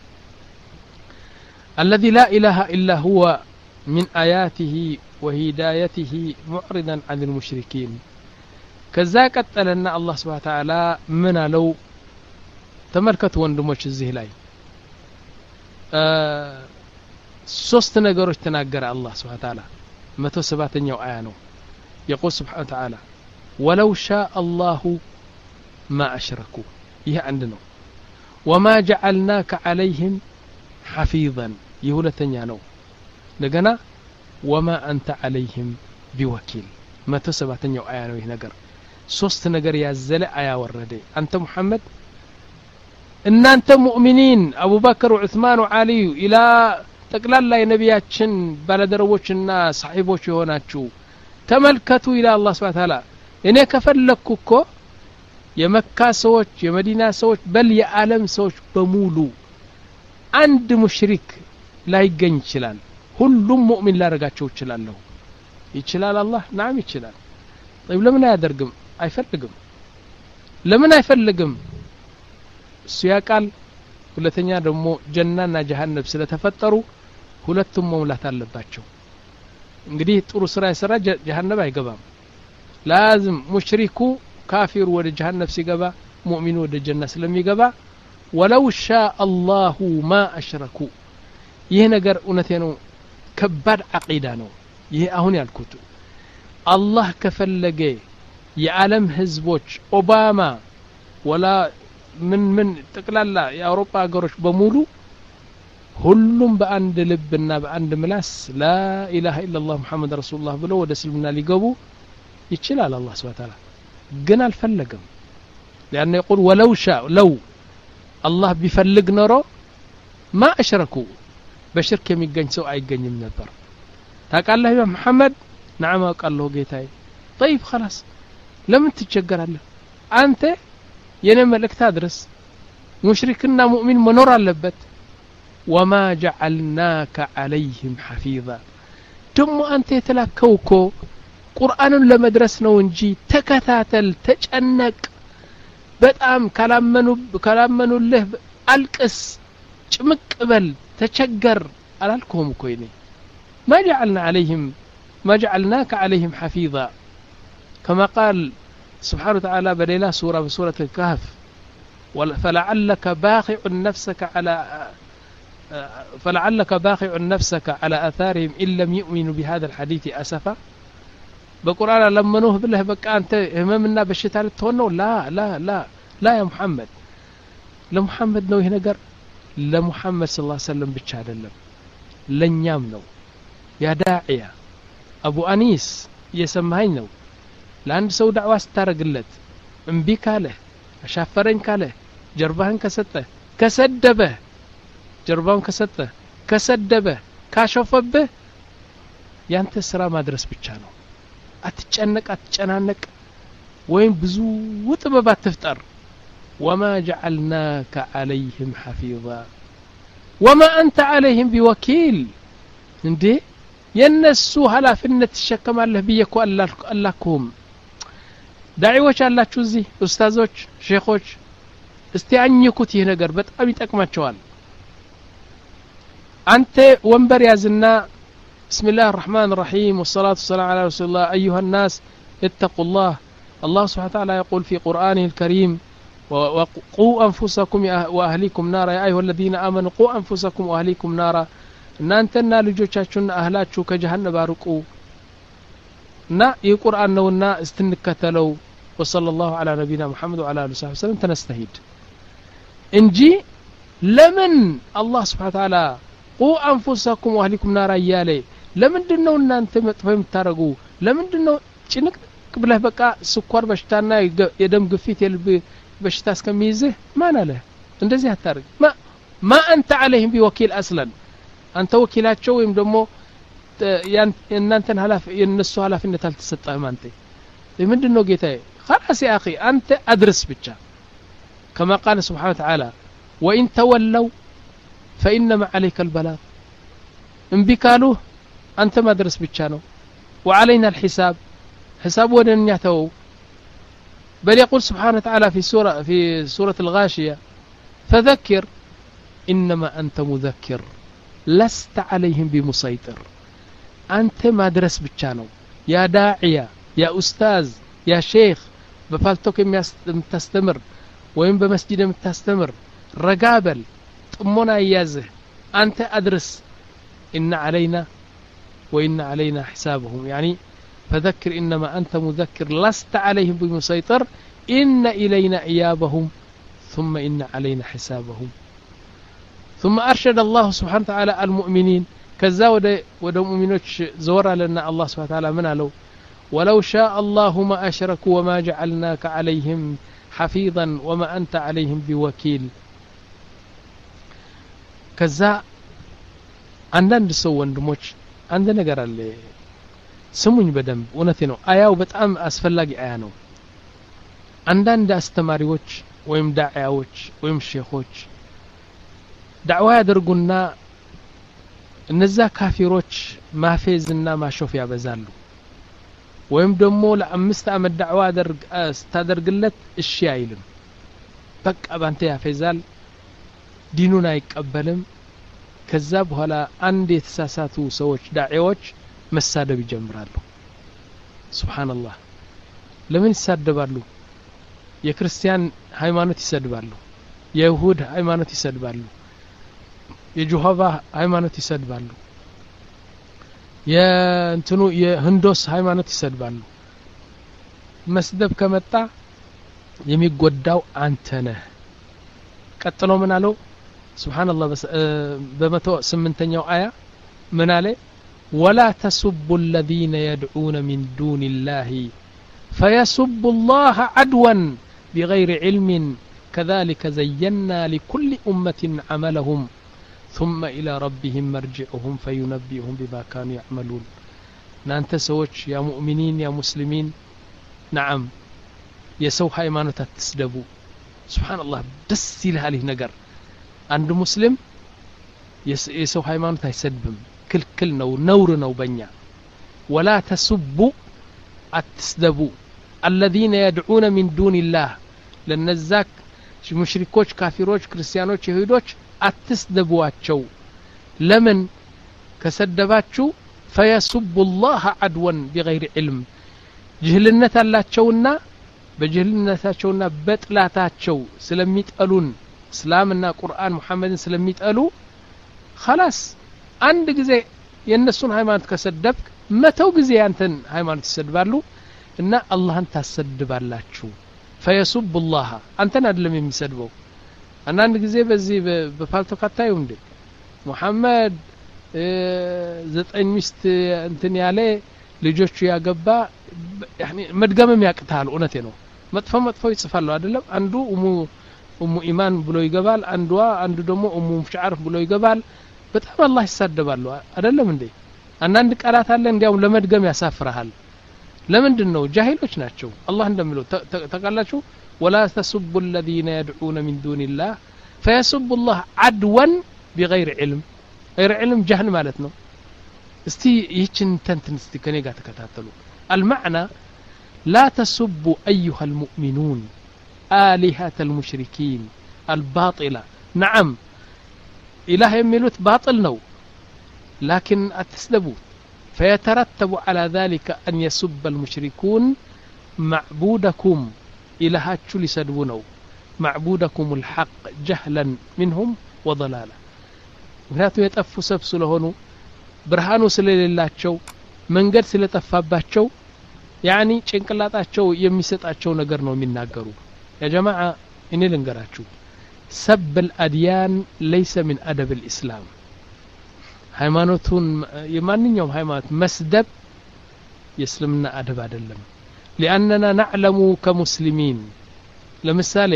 الذي لا إله إلا هو من آياته وهدايته معرضا عن المشركين كذا قتلنا الله سبحانه وتعالى من لو ተመልከቱ ወንድሞች እዚህ ላይ ሶስት ነገሮች ተናገረ አላህ Subhanahu Wa Ta'ala መቶ ሰባተኛው አያ ነው يقول سبحانه وتعالى ولو شاء الله ما أشركوا ይሄ አንድ ነው وما جعلناك عليهم حفيظا ይሄ ሁለተኛ ነው እንደገና وما أنت عليهم بوكيل መቶ ሰባተኛው አያ ነው ይሄ ነገር ሶስት ነገር ያዘለ አያ ወረደ አንተ ሙሐመድ እናንተ ሙእሚኒን አቡበከር ወዑስማን ወዓሊ ኢላ ጠቅላላ የነቢያችን ባለደረቦችና ሰሒቦች የሆናችሁ ተመልከቱ ኢላ አላህ Subhanahu Wa Ta'ala እኔ ከፈለኩ እኮ የመካ ሰዎች የመዲና ሰዎች በል የዓለም ሰዎች በሙሉ አንድ ሙሽሪክ ላይገኝ ይችላል ሁሉም ሙእሚን ላረጋቸው ይችላል ይችላል አላህ ናም ይችላል طيب ለምን አያደርግም አይፈልግም ለምን አይፈልግም ሲያቃል ሁለተኛ ደግሞ ጀናና ጀሃነም ስለተፈጠሩ ሁለቱም መሙላት አለባቸው እንግዲህ ጥሩ ስራ ይሰራ ጀሃነም አይገባም لازم ሙሽሪኩ ካፊር ወደ ጀሃነም ሲገባ ሙእሚን ወደ ጀና ስለሚገባ ولو شاء الله ما اشركوا ይሄ ነገር እውነቴ ነው ከባድ አቂዳ ነው ይሄ አሁን ያልኩት አላህ ከፈለገ የዓለም ህዝቦች ኦባማ ወላ ምን ምን ተቀላላ የአውሮፓ ሀገሮች በሙሉ ሁሉም በአንድ ልብና በአንድ ምላስ ላ ኢላሃ ኢላላህ ሙሐመድ ረሱላህ ብለው ወደ እስልምና ሊገቡ ይችላል አላህ Subhanahu Wa Ta'ala ግን አልፈለገም لانه يقول ولو شاء لو الله بيفلق نرو ما اشركوا በሽርክ የሚገኝ ሰው አይገኝም ነበር ታውቃለህ ያ መሐመድ نعم አውቃለሁ ጌታዬ طيب خلاص ለምን ትቸገራለህ አንተ የኔ መልእክት አድርስ ሙሽሪክና ሙእሚን መኖር አለበት وما جعلناك عليهم حفيظا ደሞ አንተ የተላከውኮ ቁርአንን ለመድረስ ነው እንጂ ተከታተል ተጨነቅ በጣም ካላመኑ ካላመኑልህ አልቅስ ጭምቅ በል ተቸገር አላልኩም እኮ እኔ ما جعلنا عليهم ما جعلناك عليهم حفيظا كما قال سبحانه وتعالى بدينا سورة بسورة الكهف فلعلك باخع نفسك على فلعلك باخع نفسك على آثارهم إن لم يؤمنوا بهذا الحديث أسفا بقرآن لما نوه بالله بقى أنت هممنا بالشتاء تهونه لا لا لا لا يا محمد لمحمد نوه نقر لمحمد صلى الله عليه وسلم بتشهد اللهم لن يامنوا يا داعية أبو أنيس يسمهين نو لأن سو دعوة ستارقلت انبي كاله أشافرين كاله جربهن كسته كسدبه جربهن كسته كسدبه كاشوفبه ያንተ ስራ ማድረስ ብቻ ነው አትጨነቅ አትጨናነቅ ወይም ብዙ ጥበባት ተፍጠር وما جعلناك عليهم حفيظا وما أنت عليهم بوكيل እንዴ የነሱ ኃላፊነት ተሸከማለህ ብየኩ አላኩም ዳዒዎች አላችሁ እዚህ ኡስታዞች ሼኾች እስቲ አኝኩት ይሄ ነገር በጣም ይጠቅማቸዋል አንተ ወንበር ያዝና بسم الله الرحمن الرحيم والصلاة والسلام على رسول الله أيها الناس اتقوا الله الله سبحانه وتعالى يقول في قرآنه الكريم وقوا أنفسكم وأهليكم نارا يا أيها الذين آمنوا قوا أنفسكم وأهليكم نارا እናንተና ልጆቻችሁና አህላችሁ ከጀሃነም አርቁ እና የቁርአን ነውና እስትንከተለው وصلى الله على نبينا محمد وعلى اله وصحبه وسلم تنستهيد እንጂ ለምን አላህ Subhanahu Wa Ta'ala قوا أنفسكم وأهليكم نارا ያለ ለምንድነው እናንተ መጥፎ የምታረጉ ለምንድነው ጭንቅ ብለህ በቃ ስኳር በሽታና የደም ግፊት የልብ በሽታ እስከሚይዝህ ማን አለ እንደዚህ አታርግ ማ ما انت عليهم بوكيل اصلا አንተ ወኪላቸው ወይም ደግሞ እናንተን ሐላፍ የነሱ ሐላፊነት አልተሰጠህም አንተ ምንድነው ጌታዬ خلاص يا اخي انت ادرس ብቻ كما قال سبحانه وتعالى وان تولوا فانما عليك البلاغ ان بكالو انت ما درس ብቻ ነው وعلينا الحساب حساب ودنيا تو بل يقول سبحانه وتعالى في سوره في سوره الغاشيه فذكر انما انت مذكر لست عليهم بمسيطر أنت ما درس بتشانو يا داعية يا أستاذ يا شيخ بفالتوك متستمر وين بمسجد متستمر رقابل طمونا إيازه أنت أدرس إن علينا وإن علينا حسابهم يعني فذكر إنما أنت مذكر لست عليهم بمسيطر إن إلينا إيابهم ثم إن علينا حسابهم ثم أرشد الله سبحانه وتعالى المؤمنين كذا ودا مؤمنوች زور لنا الله سبحانه وتعالى من قالوا ولو شاء الله ما أشركوا وما جعلناك عليهم حفيظا وما أنت عليهم بوكيل كذا አንዳንድ ሰው ወንድሞች አንድ ነገር አለ ስሙኝ በደንብ እውነቴ ነው አያው በጣም አስፈላጊ አያ ነው አንዳንድ አስተማሪዎች ወይም ዳዒያዎች ወይም ሼኾች ዳዕዋ ያደርጉና እነዛ ካፊሮች ማፌዝና ማሾፍ ያበዛሉ ወይም ደግሞ ለአምስት አመት ዳዕዋ አደርግ ስታደርግለት እሺ አይልም በቃ ባንተ ያፌዛል ዲኑን አይቀበልም ከዛ በኋላ አንድ የተሳሳቱ ሰዎች ዳዒዎች መሳደብ ይጀምራሉ ሱብሃንአላህ ለምን ይሳደባሉ የክርስቲያን ሃይማኖት ይሰድባሉ የይሁድ ሃይማኖት ይሰድባሉ የጆሆቫ ሃይማኖት ይሰድባሉ የእንትኑ የህንዶስ ሃይማኖት ይሰድባሉ መስደብ ከመጣ የሚጎዳው አንተ ነህ ቀጥሎ ምን አለው ሱብሃንአላህ በመቶ ስምንተኛው አያ ምን አለ ولا تسبوا الذين يدعون من دون الله فيسبوا الله عدوا بغير علم كذلك زينا لكل أمة عملهم ثم إلى ربهم مرجعهم فينبئهم بما كانوا يعملون نانت سوچ يا مؤمنين يا مسلمين نعم يسو ሃይማኖት አትስደቡ سبحان الله ደስ ይላል ይህ ነገር አንድ ሙስሊም የሰው ሃይማኖት አይሰድብም ክልክል ነው ነውር ነው በእኛ ولا تسبوا አትስደቡ الذين يدعون من دون الله ለነዛክ ሙሽሪኮች ካፊሮች ክርስቲያኖች ይሁዶች አትስደቡዋቸው ለምን ከሰደባችሁ فيسبوا الله عدوا بغير علم ጅህልነት አላቸውና በጅህልነታቸውና በጥላታቸው ስለሚጠሉን እስላምና ቁርአን ሙሐመድን ስለሚጠሉ خلاص አንድ ጊዜ የነሱን ሃይማኖት ከሰደብክ መተው ጊዜ አንተን ሃይማኖት ይሰድባሉ እና አላህን ታሰድባላችሁ فيسب الله አንተን አይደለም የሚሰድበው አንድ ጊዜ በዚህ በፋልቶ ካታዩ እንዴ ሙሐመድ ዘጠኝ ሚስት እንትን ያለ ልጆቹ ያገባ ያኒ መድገምም ያቅታል እውነቴ ነው መጥፎ መጥፎ ይጽፋሉ አይደለም አንዱ ኡሙ ኡሙ ኢማን ብሎ ይገባል አንዷ አንዱ ደግሞ ኡሙ ሙሽዓር ብሎ ይገባል በጣም አላህ ይሳደባሉ አይደለም እንዴ አንዳንድ ቃላት አለ እንዲያው ለመድገም ያሳፍራል ለምንድነው ጃሂሎች ናቸው አላህ እንደሚለው ተቃላችሁ ولا تسبوا الذين يدعون من دون الله فيسبوا الله عدوا بغير علم غير علم جهل ማለት ነው እስቲ ይህችን ተንትን እስቲ ከኔ ጋር ተከታተሉ المعنى لا تسبوا ايها المؤمنون آلهة المشركين الباطلة نعم إله يميلوت باطل نو لكن أتسدبوا فيترتب على ذلك أن يسب المشركون معبودكم إلهاتشو لسدبونو معبودكم الحق جهلا منهم وضلالا ምክንያቱም የጠፉ ሰብ ስለሆኑ ብርሃኑ ስለሌላቸው መንገድ ስለጠፋባቸው ያኒ ጭንቅላታቸው የሚሰጣቸው ነገር ነው የሚናገሩ يا جماعة እኔ ልንገራችሁ سب الأديان ليس من أدب الإسلام ሃይማኖቱን የማንኛውም ሃይማኖት መስደብ የእስልምና አደብ አይደለም لأننا نعلم كمسلمين ለምሳሌ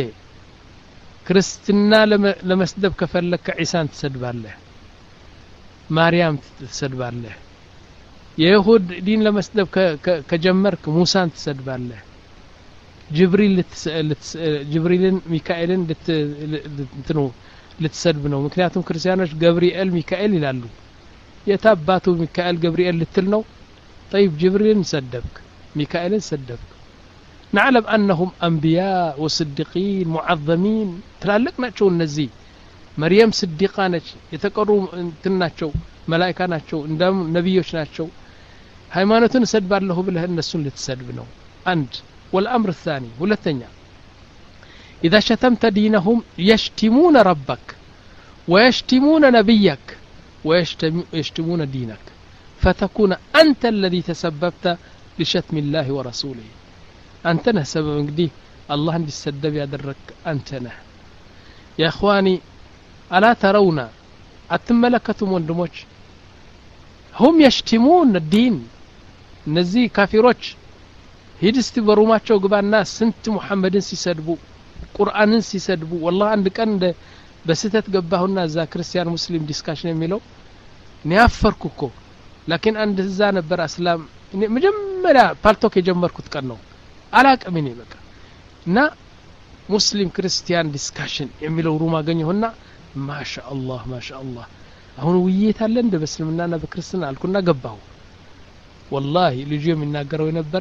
ክርስትና ለመስደብ ከፈለክ ዒሳን ትሰድባለህ ማርያም ትሰድባለህ የይሁድ ዲን ለመስደብ ከጀመርክ ሙሳን ትሰድባለህ ጅብሪል ጅብሪልን ሚካኤልን ልትኑ ልትሰድብ ነው ምክንያቱም ክርስቲያኖች ገብርኤል ሚካኤል ይላሉ የታባቱ ሚካኤል ገብርኤል ልትል ነው طيب جبريل سدبك ميكائيل سدبك نعلم أنهم أنبياء وصديقين معظمين تلالك ناتشو النزي مريم صديقة ناتش يتقروا تناتشو ملائكة ناتشو اندام نبيوش ناتشو هايمانتون سدبار له بله النسون لتسدبنو عند والأمر الثاني والثانية إذا شتمت دينهم يشتمون ربك ويشتمون نبيك ويشتمون دينك فتكون أنت الذي تسببت لشتم الله ورسوله أنت نه سبب دي الله عند السدب يدرك أنت نه يا إخواني ألا ترون أتملكتم وندموش هم يشتمون الدين نزي كافروش هيدستي بروماتشو قبال الناس سنت محمد سيسدبو قرآن سيسدبو والله عندك أند بستت قباه الناس ذا كريستيان مسلم ديسكاشن يميلو نيافركوكو لكن عند الزان بر أسلام مجمّلا بالتوك يجمّركوت كنو علاق أميني بك نا مسلم كريستيان ديسكاشن يميلو روما غني هنا ما شاء الله ما شاء الله هون وييت አለ እንደ በእስልምናና በክርስትና አልኩና ገባው والله ልጅ የሚናገረው የነበረ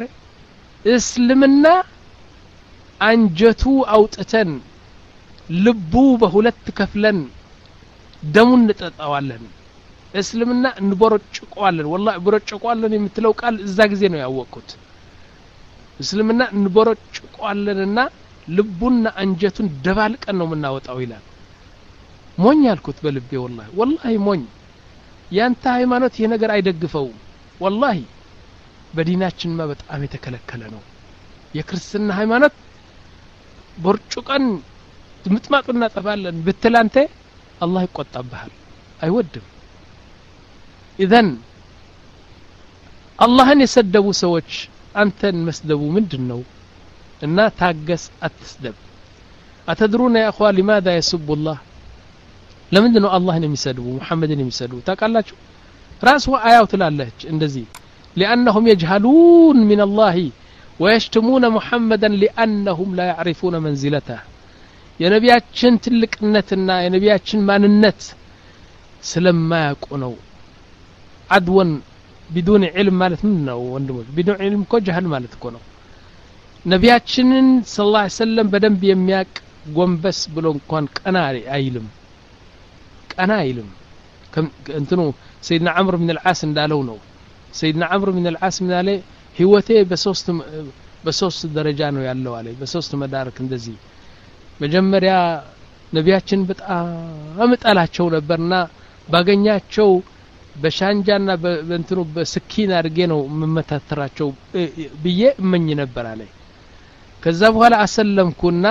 እስልምና አንጀቱ አውጥተን ልቡ በሁለት ከፍለን ደሙን እንጠጣዋለን እስልምና እንቦረጭቋለን والله ቦረጭቋለን የምትለው ቃል እዛ ጊዜ ነው ያወቅኩት እስልምና እንቦረጭቋለንና ልቡና አንጀቱን ደባልቀን ነው የምናወጣው ይላል ሞኝ ያልኩት በልቤ والله والله ሞኝ ያንተ ሃይማኖት ይሄ ነገር አይደግፈው والله በዲናችንማ በጣም የተከለከለ ነው የክርስትና ሃይማኖት ቦርጭቀን ምጥማጥና ጠፋለን ብትላንተ አላህ ይቆጣብሃል አይወድም إذن اللهን የሰደቡ ሰዎች አንተን መስደቡ ምንድነው እና ታገስ አትስደብ أتدرون يا أخوان لماذا يسب الله ለምንድነው አላህን የሚሰድቡ ሙሐመድን የሚሰድቡ ታውቃላችሁ ራሱ አያው ትላለች እንደዚህ لانهم يجهلون من الله ويشتمون محمدا لانهم لا يعرفون منزلته የነቢያችን ትልቅነትና የነቢያችን ማንነት ስለማያውቁ ነው عدوا بدون علم ማለት ምን ነው ወንድሞች بدون علم እኮ ጀህል ማለት እኮ ነው ነቢያችንን ሰለላሁ ዐለይሂ ወሰለም በደንብ የሚያቅ ጎንበስ ብሎ እንኳን ቀና አይልም ቀና አይልም እንትኑ ሰይድና ዐምር ኢብኑ አልዓስ እንዳለው ነው ሰይድና ዐምር ኢብኑ አልዓስ ምን አለ ህይወቴ በሶስት በሶስት ደረጃ ነው ያለው አለ በሶስት መዳረክ እንደዚህ መጀመሪያ ነቢያችን በጣም እጠላቸው ነበርና ባገኛቸው በሻንጃና በእንትኑ በስኪን አድርጌ ነው መመታተራቸው ብዬ እመኝ ነበር አለ ከዛ በኋላ አሰለምኩና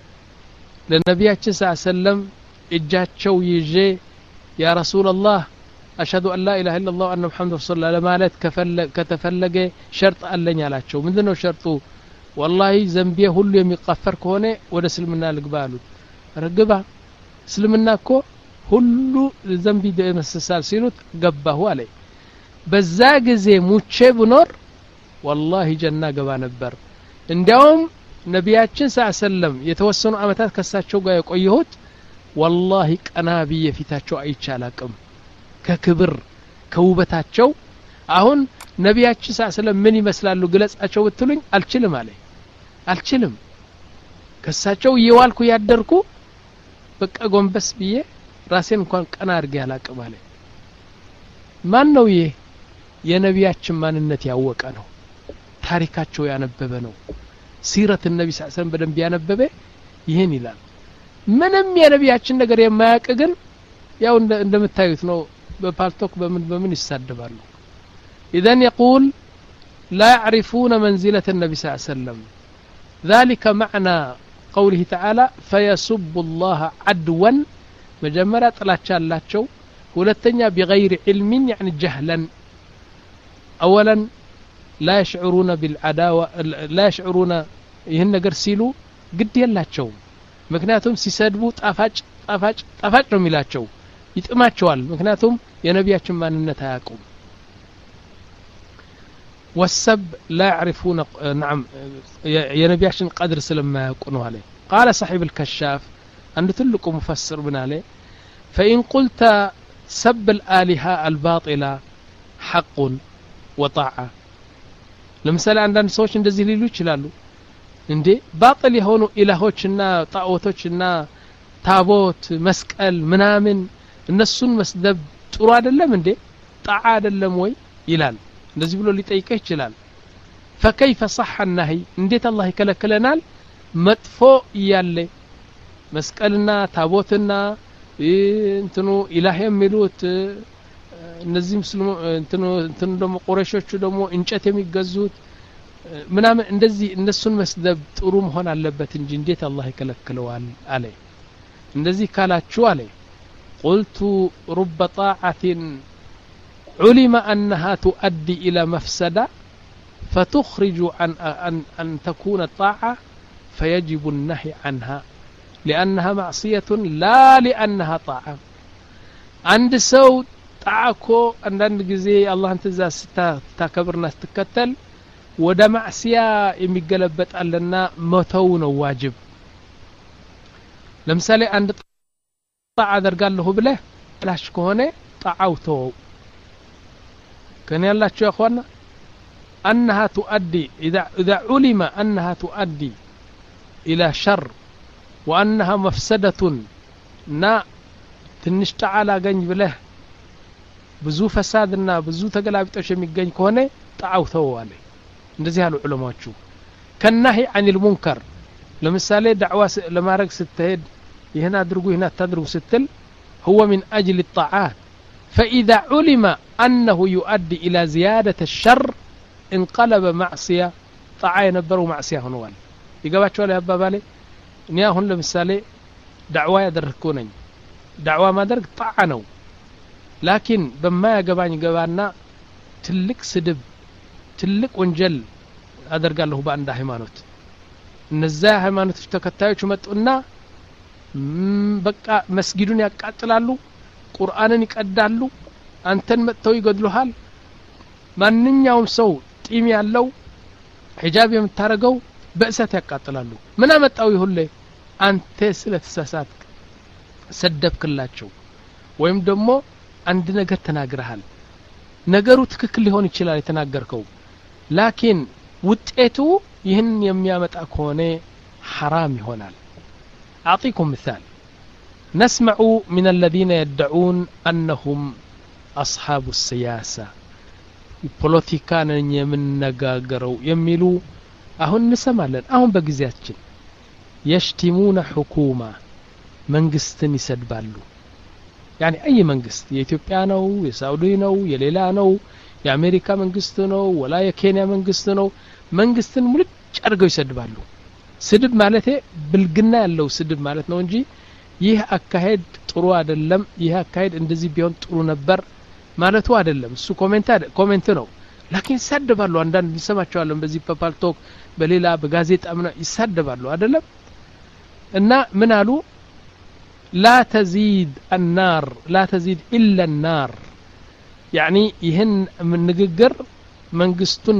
ለነቢያችን ሰለም እጃቸው ይዤ ያ ረሱላህ አሽሀዱ አን ላ ኢላሃ ኢላላህ ወአነ ሙሐመድ ረሱሉላህ ለማለት ከተፈለገ ሸርጥ አለኝ አላቸው ምንድነው ሸርጡ والله ዘንቤ ሁሉ የሚቀፈር ከሆነ ወደ እስልምና ልግባ አሉት ረግባ እስልምና እኮ ሁሉ ዘንቢ ደመሰሳል ሲሉት ገባሁ አለ በዛ ጊዜ ሙቼ ብኖር والله ጀና ገባ ነበር እንዲያውም ነቢያችን ሰለም የተወሰኑ አመታት ከሳቸው ጋር የቆየሁት والله ቀናቢ የፊታቸው አይቻላቅም ከክብር ከውበታቸው አሁን ነቢያችን ሰለም ምን ይመስላሉ ግለጻቸው ብትሉኝ አልችልም አለ አልችልም ከሳቸው ይዋልኩ ያደርኩ በቃ ጎንበስ ብዬ ራሴን እንኳን ቀና አድርጌ አላቅም አለ ማን ነው ይሄ የነቢያችን ማንነት ያወቀ ነው ታሪካቸው ያነበበ ነው ሲረት النبي صلى الله عليه وسلم በደንብ ያነበበ ይሄን ይላል ምንም የነቢያችን ነገር የማያውቅ ግን ያው እንደምታዩት ነው በፓልቶክ በምን በምን ይሳደባሉ اذا يقول لا يعرفون منزلة النبي صلى الله عليه وسلم ذلك معنى قوله تعالى فيسب الله عدوا مجمرة طلعت አላቸው ሁለተኛ بغير علم يعني جهلا اولا لا يشعرون بالعداوة لا يشعرون ይህን ነገር ሲሉ ግድ የላቸው ምክንያቱም ሲሰድቡ ጣፋጭ ጣፋጭ ጣፋጭ ነው የሚላቸው ይጥማቸዋል ምክንያቱም የነቢያችን ማንነት አያውቁም والسب لا يعرفون نعم የነቢያችን قدر ስለማያውቁ ነው አለ قال صاحب الكشاف አንድ ትልቁ مفسر ምን አለ فإن قلت سب الآلهة الباطلة حق وطاعة ለምሳሌ አንዳንድ ሰዎች እንደዚህ ሊሉ ይችላሉ እንዴ ባጥል የሆኑ ኢላሆችና ጣዖቶችና ታቦት መስቀል ምናምን እነሱን መስደብ ጥሩ አይደለም እንዴ ጣዓ አይደለም ወይ ይላል እንደዚህ ብሎ ሊጠይቀህ ይችላል فكيف صح النهي እንዴት አላህ ይከለክለናል መጥፎ ይያለ መስቀልና ታቦትና እንትኑ ኢላህ የሚሉት እነዚህ ሙስሊሙ እንትኑ እንትኑ ደሞ ቁረይሾቹ ደሞ እንጨት የሚገዙት ምናምን እንደዚህ እነሱን መስደብ ጥሩ መሆን አለበት እንጂ እንዴት አላህ ይከለክለዋል አለ እንደዚህ ካላችሁ አለ قلت رب طاعة علم أنها تؤدي إلى مفسدة فتخرج عن أن, أن تكون الطاعة فيجب النهي عنها لأنها معصية لا لأنها طاعة عند سو طاعكو عندن غزي الله انتزا ستاكبرنا ستكتل ወደ ማዕሲያ የሚገለበጥ አለና መተው ነው ዋጅብ ለምሳሌ አንድ ጣዓ አደርጋለሁ ብለህ ላሽ ከሆነ ጣዓው ተው ከኔ ያላችሁ ያخوانا انها تؤدي اذا اذا علم انها تؤدي الى شر وانها مفسده نا ትንሽ ጣዓላ ገኝ ብለህ ብዙ ፈሳድና ብዙ ተገላብጦሽ የሚገኝ ከሆነ ጣዓው ተው አለ እንደዚህ ያሉ ዑለማዎቹ ከነሂ عن المنكر ለምሳሌ ዳዕዋ ለማረግ ስትሄድ ይሄን አድርጉ ይሄን አታድርጉ ስትል هو من اجل الطاعات فاذا علم انه يؤدي الى زياده الشر انقلب معصيه طاعه የነበረው ማዕሲያ ሆነዋል ይገባችኋል ያባባሌ እኔ አሁን ለምሳሌ ዳዕዋ ያደረኩ ነኝ ዳዕዋ ማድረግ ጣዓ ነው ላኪን በማያገባኝ ገባና ትልቅ ስድብ ትልቅ ወንጀል አደርጋለሁ በአንድ ሃይማኖት እነዛ ሃይማኖቶች ተከታዮች መጡና በቃ መስጊዱን ያቃጥላሉ ቁርአንን ይቀዳሉ አንተን መጥተው ይገድሉሃል ማንኛውም ሰው ጢም ያለው ሒጃብ የምታረገው በእሳት ያቃጥላሉ ምን አመጣው ይሁን አንተ ስለተሳሳት ሰደብክላቸው ወይም ደግሞ አንድ ነገር ተናግረሃል ነገሩ ትክክል ሊሆን ይችላል የተናገርከው ላኪን ውጤቱ ይህን የሚያመጣ ከሆነ حرام ይሆናል أعطيكم مثال نسمع من الذين يدعون أنهم أصحاب السياسة ፖለቲካን የምንነጋገረው የሚሉ አሁን እንሰማለን አሁን በጊዜያችን يشتمون حكومة መንግስትን ይሰድባሉ يعني أي መንግስት የኢትዮጵያ ነው የሳውዲ ነው የሌላ ነው የአሜሪካ መንግስት ነው ወላ የኬንያ መንግስት ነው መንግስትን ሙልጭ አድርገው ይሰድባሉ ስድብ ማለት ብልግና ያለው ስድብ ማለት ነው እንጂ ይህ አካሄድ ጥሩ አይደለም ይህ አካሄድ እንደዚህ ቢሆን ጥሩ ነበር ማለቱ አይደለም እሱ ኮሜንት ኮሜንት ነው ላኪን ይሰድባሉ አንዳንድ እንሰማቸዋለን በዚህ ፓፓልቶክ በሌላ በጋዜጣ ይሰድባሉ አይደለም እና ምን አሉ لا تزيد النار لا تزيد إلا النار يعني ይህን ምን ንግግር መንግስቱን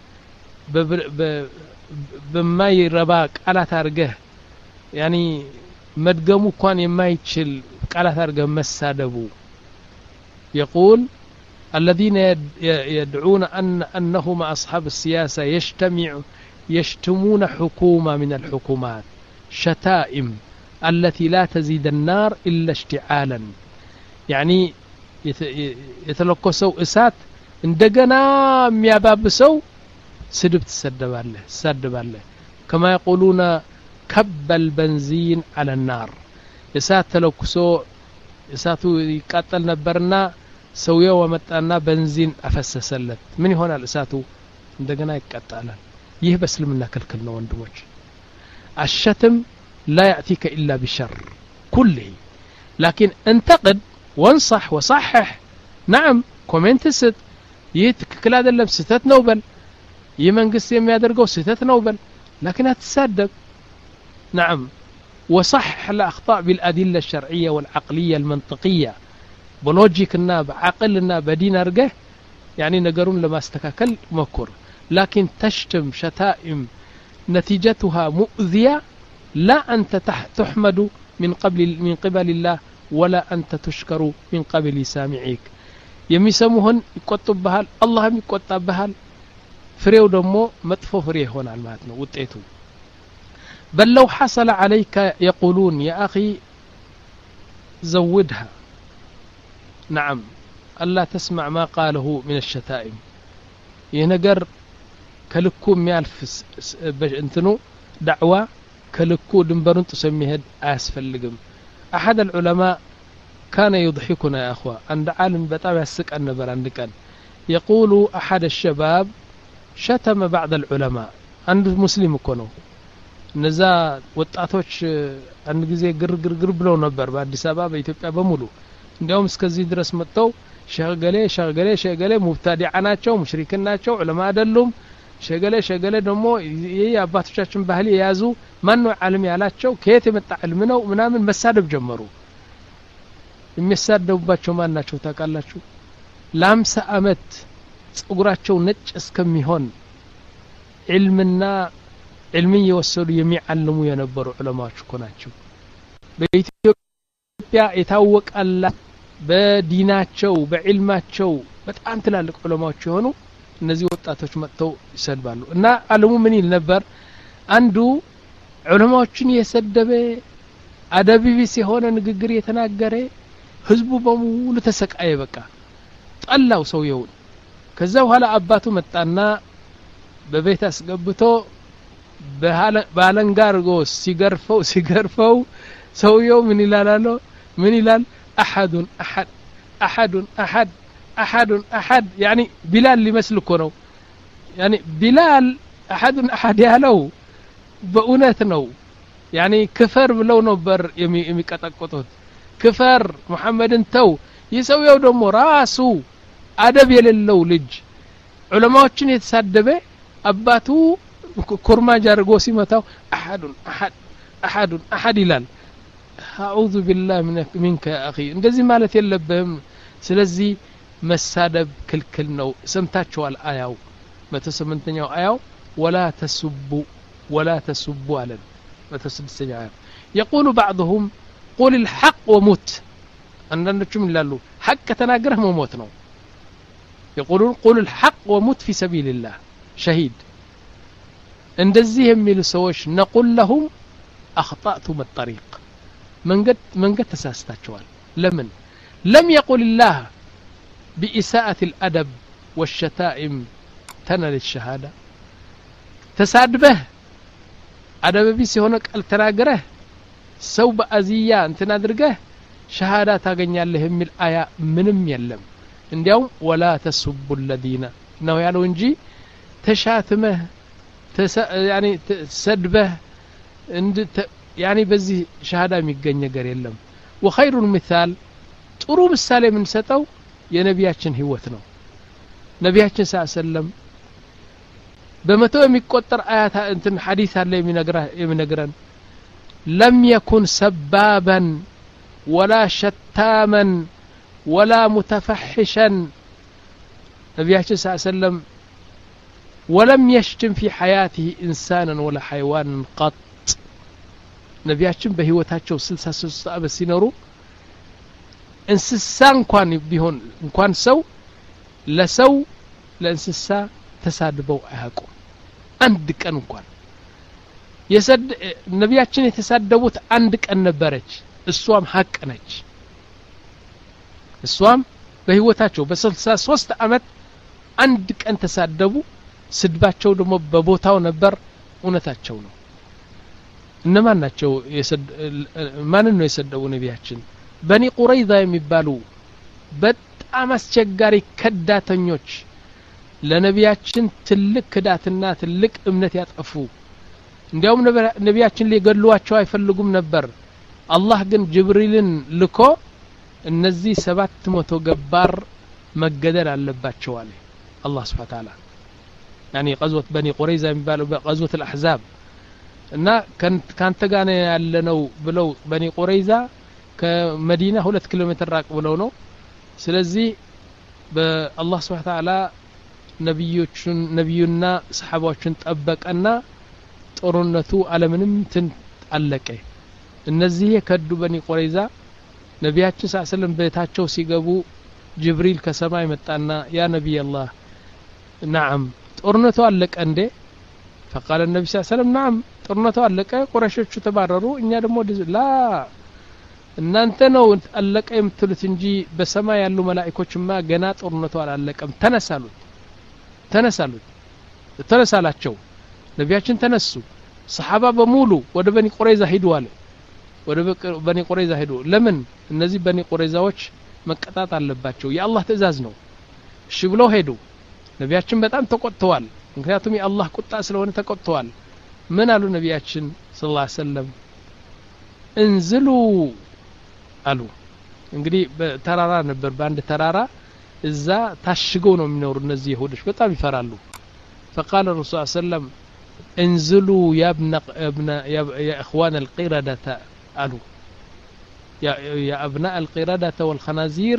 በማይረባ ቃላት አርገህ يعني መድገሙ እንኳን የማይችል ቃላት አርገህ መሳደቡ يقول الذين يدعون أن أنهم أصحاب السياسة يجتمع يشتمون حكومة من الحكومات شتائم التي لا تزيد النار إلا اشتعالا يعني يتلقسوا إسات اندقنا ميابابسوا سدب تسدباله تسدباله كما يقولون كب البنزين على النار إسات تلقسوا إساتو يقاتل نبرنا سويه ومتانا بنزين أفسسلت من هنا الإساتو اندقنا يقاتلان يه بسلمنا كلكلنا وندوج الشتم لا يأتيك إلا بشر كله لكن انتقد وانصح وصحح نعم كومنت ست يتكل هذا اللي ستت نوبل يمنقص يمي يدرقو ستت نوبل لكن هتصدق نعم وصحح الأخطاء بالأدلة الشرعية والعقلية المنطقية بلوجيكنا بعقلنا بدين أرقه يعني نقرون لما استكاكل مكر لكن تشتم شتائم نتيجتها مؤذية لا أنت تحمد من قبل من قبل الله ولا أنت تشكر من قبل سامعيك يمسموهن يقطب بهال الله يقطب بهال فريو دمو مطفو فريه هنا الماتنا وطيتو بل لو حصل عليك يقولون يا أخي زودها نعم ألا تسمع ما قاله من الشتائم ينقر كلكم يالف انتنو دعوة كلكو دنبرون تسميه أسفلقم أحد العلماء كان يضحكنا يا أخوة عند عالم بتابع السك النبر عندك يقول أحد الشباب شتم بعض العلماء عند مسلم كونو نزا وطاتوش عند ጊዜ ግር ግር ግር ብለው ነበር በአዲስ አበባ በኢትዮጵያ በሙሉ እንዲያውም እስከዚህ ድረስ መጥተው ሸገሌ ሸገሌ ሸገሌ ሙብታዲዓ ናቸው ሙሽሪክ ናቸው ዑለማ አይደሉም ሸገሌ ሸገሌ ደግሞ ይሄ አባቶቻችን ባህል የያዙ ማን ነው ዓለም ያላቸው ከየት የመጣ ዓለም ነው ምናምን መሳደብ ጀመሩ የሚሳደቡባቸው ማን ናቸው ታውቃላችሁ ለአምሳ አመት ጸጉራቸው ነጭ እስከሚሆን ዒልምና ዒልምን የወሰዱ የሚዓልሙ የነበሩ ዑለማዎች እኮ ናቸው በኢትዮጵያ የታወቃላ በዲናቸው በዕልማቸው በጣም ትላልቅ ዑለማዎች የሆኑ እነዚህ ወጣቶች መጥተው ይሰድባሉ እና ዓለሙ ምን ይል ነበር አንዱ ዑለማዎችን የሰደበ አደብቢስ የሆነ ንግግር የተናገረ ህዝቡ በሙሉ ተሰቃየ በቃ ጠላው ሰውየው ከዛ በኋላ አባቱ መጣና በቤት አስገብቶ ባለንጋርጎ ሲገርፈው ሲገርፈው ሰውየው ምን ይላል ምን ይላል أحد أحد أحد أحد أحد أحد يعني بلال لمسلك نو يعني بلال أحد أحد يالو بأونات نو يعني كفر بلو نبر يمي يمي كتاكوتوت كفر محمد انتو يسوي يودم راسو أدب يللو لج علماء يتصدبه أباتو كرما جارغو سيمتاو أحد أحد أحد أحد يلال أعوذ بالله منك يا أخي እንደዚህ ማለት የለብህም ስለዚህ መሳደብ ክልክል ነው ሰምታችኋል አያው መቶ ስምንተኛው አያው ولا تسبوا ولا تسبوا አለን መቶ ስድስተኛው አያው يقول بعضهم قل الحق ومت አንዳንዶቹም ይላሉ ሐቅ ተናገረህ መሞት ነው يقولون قل الحق ومت في سبيل الله شهيد እንደዚህ የሚሉ ሰዎች نقول لهم أخطأتم الطريق መንገድ መንገድ ተሳስታችኋል ለምን لم يقل الله بإساءة الأدب والشتائم تنال الشهادة تسادبه أدب بيس هنا قال تناغره سو بأزية انتنا درقه شهادة تاغنياله من الآية منم يلم انديوم ولا تسبوا الذين انه يالو انجي تشاتمه تس يعني تسدبه اند يعني بزي شهادة ميغن ነገር የለም وخير المثال ጥሩ ምሳሌ ምን ሰጠው የነቢያችን ህይወት ነው ነቢያችን ሰለላሁ በመቶ የሚቆጠር አያት እንትን ሐዲስ አለ የሚነግረን لم يكن سبابا ولا شتاما ولا متفحشا ነቢያችን ሰለላሁ ولم يشتم في حياته إنسانا ولا حيوانا قط ነቢያችን በህይወታቸው ስልሳ ሶስት ዓመት ሲኖሩ እንስሳ እንኳን ቢሆን እንኳን ሰው ለሰው ለእንስሳ ተሳድበው አያውቁም አንድ ቀን እንኳን የሰድ ነቢያችን የተሳደቡት አንድ ቀን ነበረች እሷም ሐቅ ነች እሷም በህይወታቸው በስልሳ ሶስት ዓመት አንድ ቀን ተሳደቡ ስድባቸው ደግሞ በቦታው ነበር እውነታቸው ነው እነማን ናቸው የሰድ ማን ነው የሰደቡ ነቢያችን በኒ ቁረይዛ የሚባሉ በጣም አስቸጋሪ ከዳተኞች ለነቢያችን ትልቅ ክዳትና ትልቅ እምነት ያጠፉ እንዲያውም ነቢያችን ሊገድሏቸው አይፈልጉም ነበር አላህ ግን ጅብሪልን ልኮ እነዚህ ሰባት መቶ ገባር መገደል አለባቸው አለ አላህ Subhanahu Wa Ta'ala يعني غزوة بني قريظة የሚባለው غزوة الأحزاب እና ካንተ ጋር ያለነው ብለው በኒ ቁረይዛ ከመዲና ሁለት ኪሎ ሜትር ራቅ ብለው ነው ስለዚህ በአላህ Subhanahu Wa Ta'ala ነብዮቹን ነብዩና ሰሃባዎችን ጠበቀና ጦርነቱ ዓለምንም ትን አለቀ እነዚህ የከዱ በኒ ቁረይዛ ነቢያችን ሰለላሁ ዐለይሂ ወሰለም ቤታቸው ሲገቡ ጅብሪል ከሰማይ መጣና ያ ነብይ አላህ نعم ጦርነቱ አለቀ እንዴ فقال النبي صلى الله عليه وسلم نعم ጦርነቱ አለቀ ቁረይሾቹ ተባረሩ እኛ ደግሞ ላ እናንተ ነው አለቀ የምትሉት እንጂ በሰማይ ያሉ መላእክቶችማ ገና ጦርነቱ አላለቀም ተነሳሉት ተነሳሉት ተነሳላቸው ነቢያችን ተነሱ ሰሃባ በሙሉ ወደ በኒ ቁረይዛ ሄዱ አለ ወደ በኒ ቁረይዛ ሄዱ ለምን እነዚህ በኒ ቁረይዛዎች መቀጣት አለባቸው የአላህ ትእዛዝ ነው እሺ ብለው ሄዱ ነቢያችን በጣም ተቆጥተዋል ምክንያቱም የአላህ ቁጣ ስለሆነ ተቆጥተዋል ምን አሉ ነቢያችን ሰለላሁ ዐለይሂ ወሰለም እንዝሉ አሉ እንግዲህ በተራራ ነበር በአንድ ተራራ እዛ ታሽገው ነው የሚኖሩ እነዚህ ይሁዶች በጣም ይፈራሉ فقال الرسول صلى الله عليه وسلم انزلوا يا ابن ابن يا اخوان القردة قالوا يا يا ابناء القردة والخنازير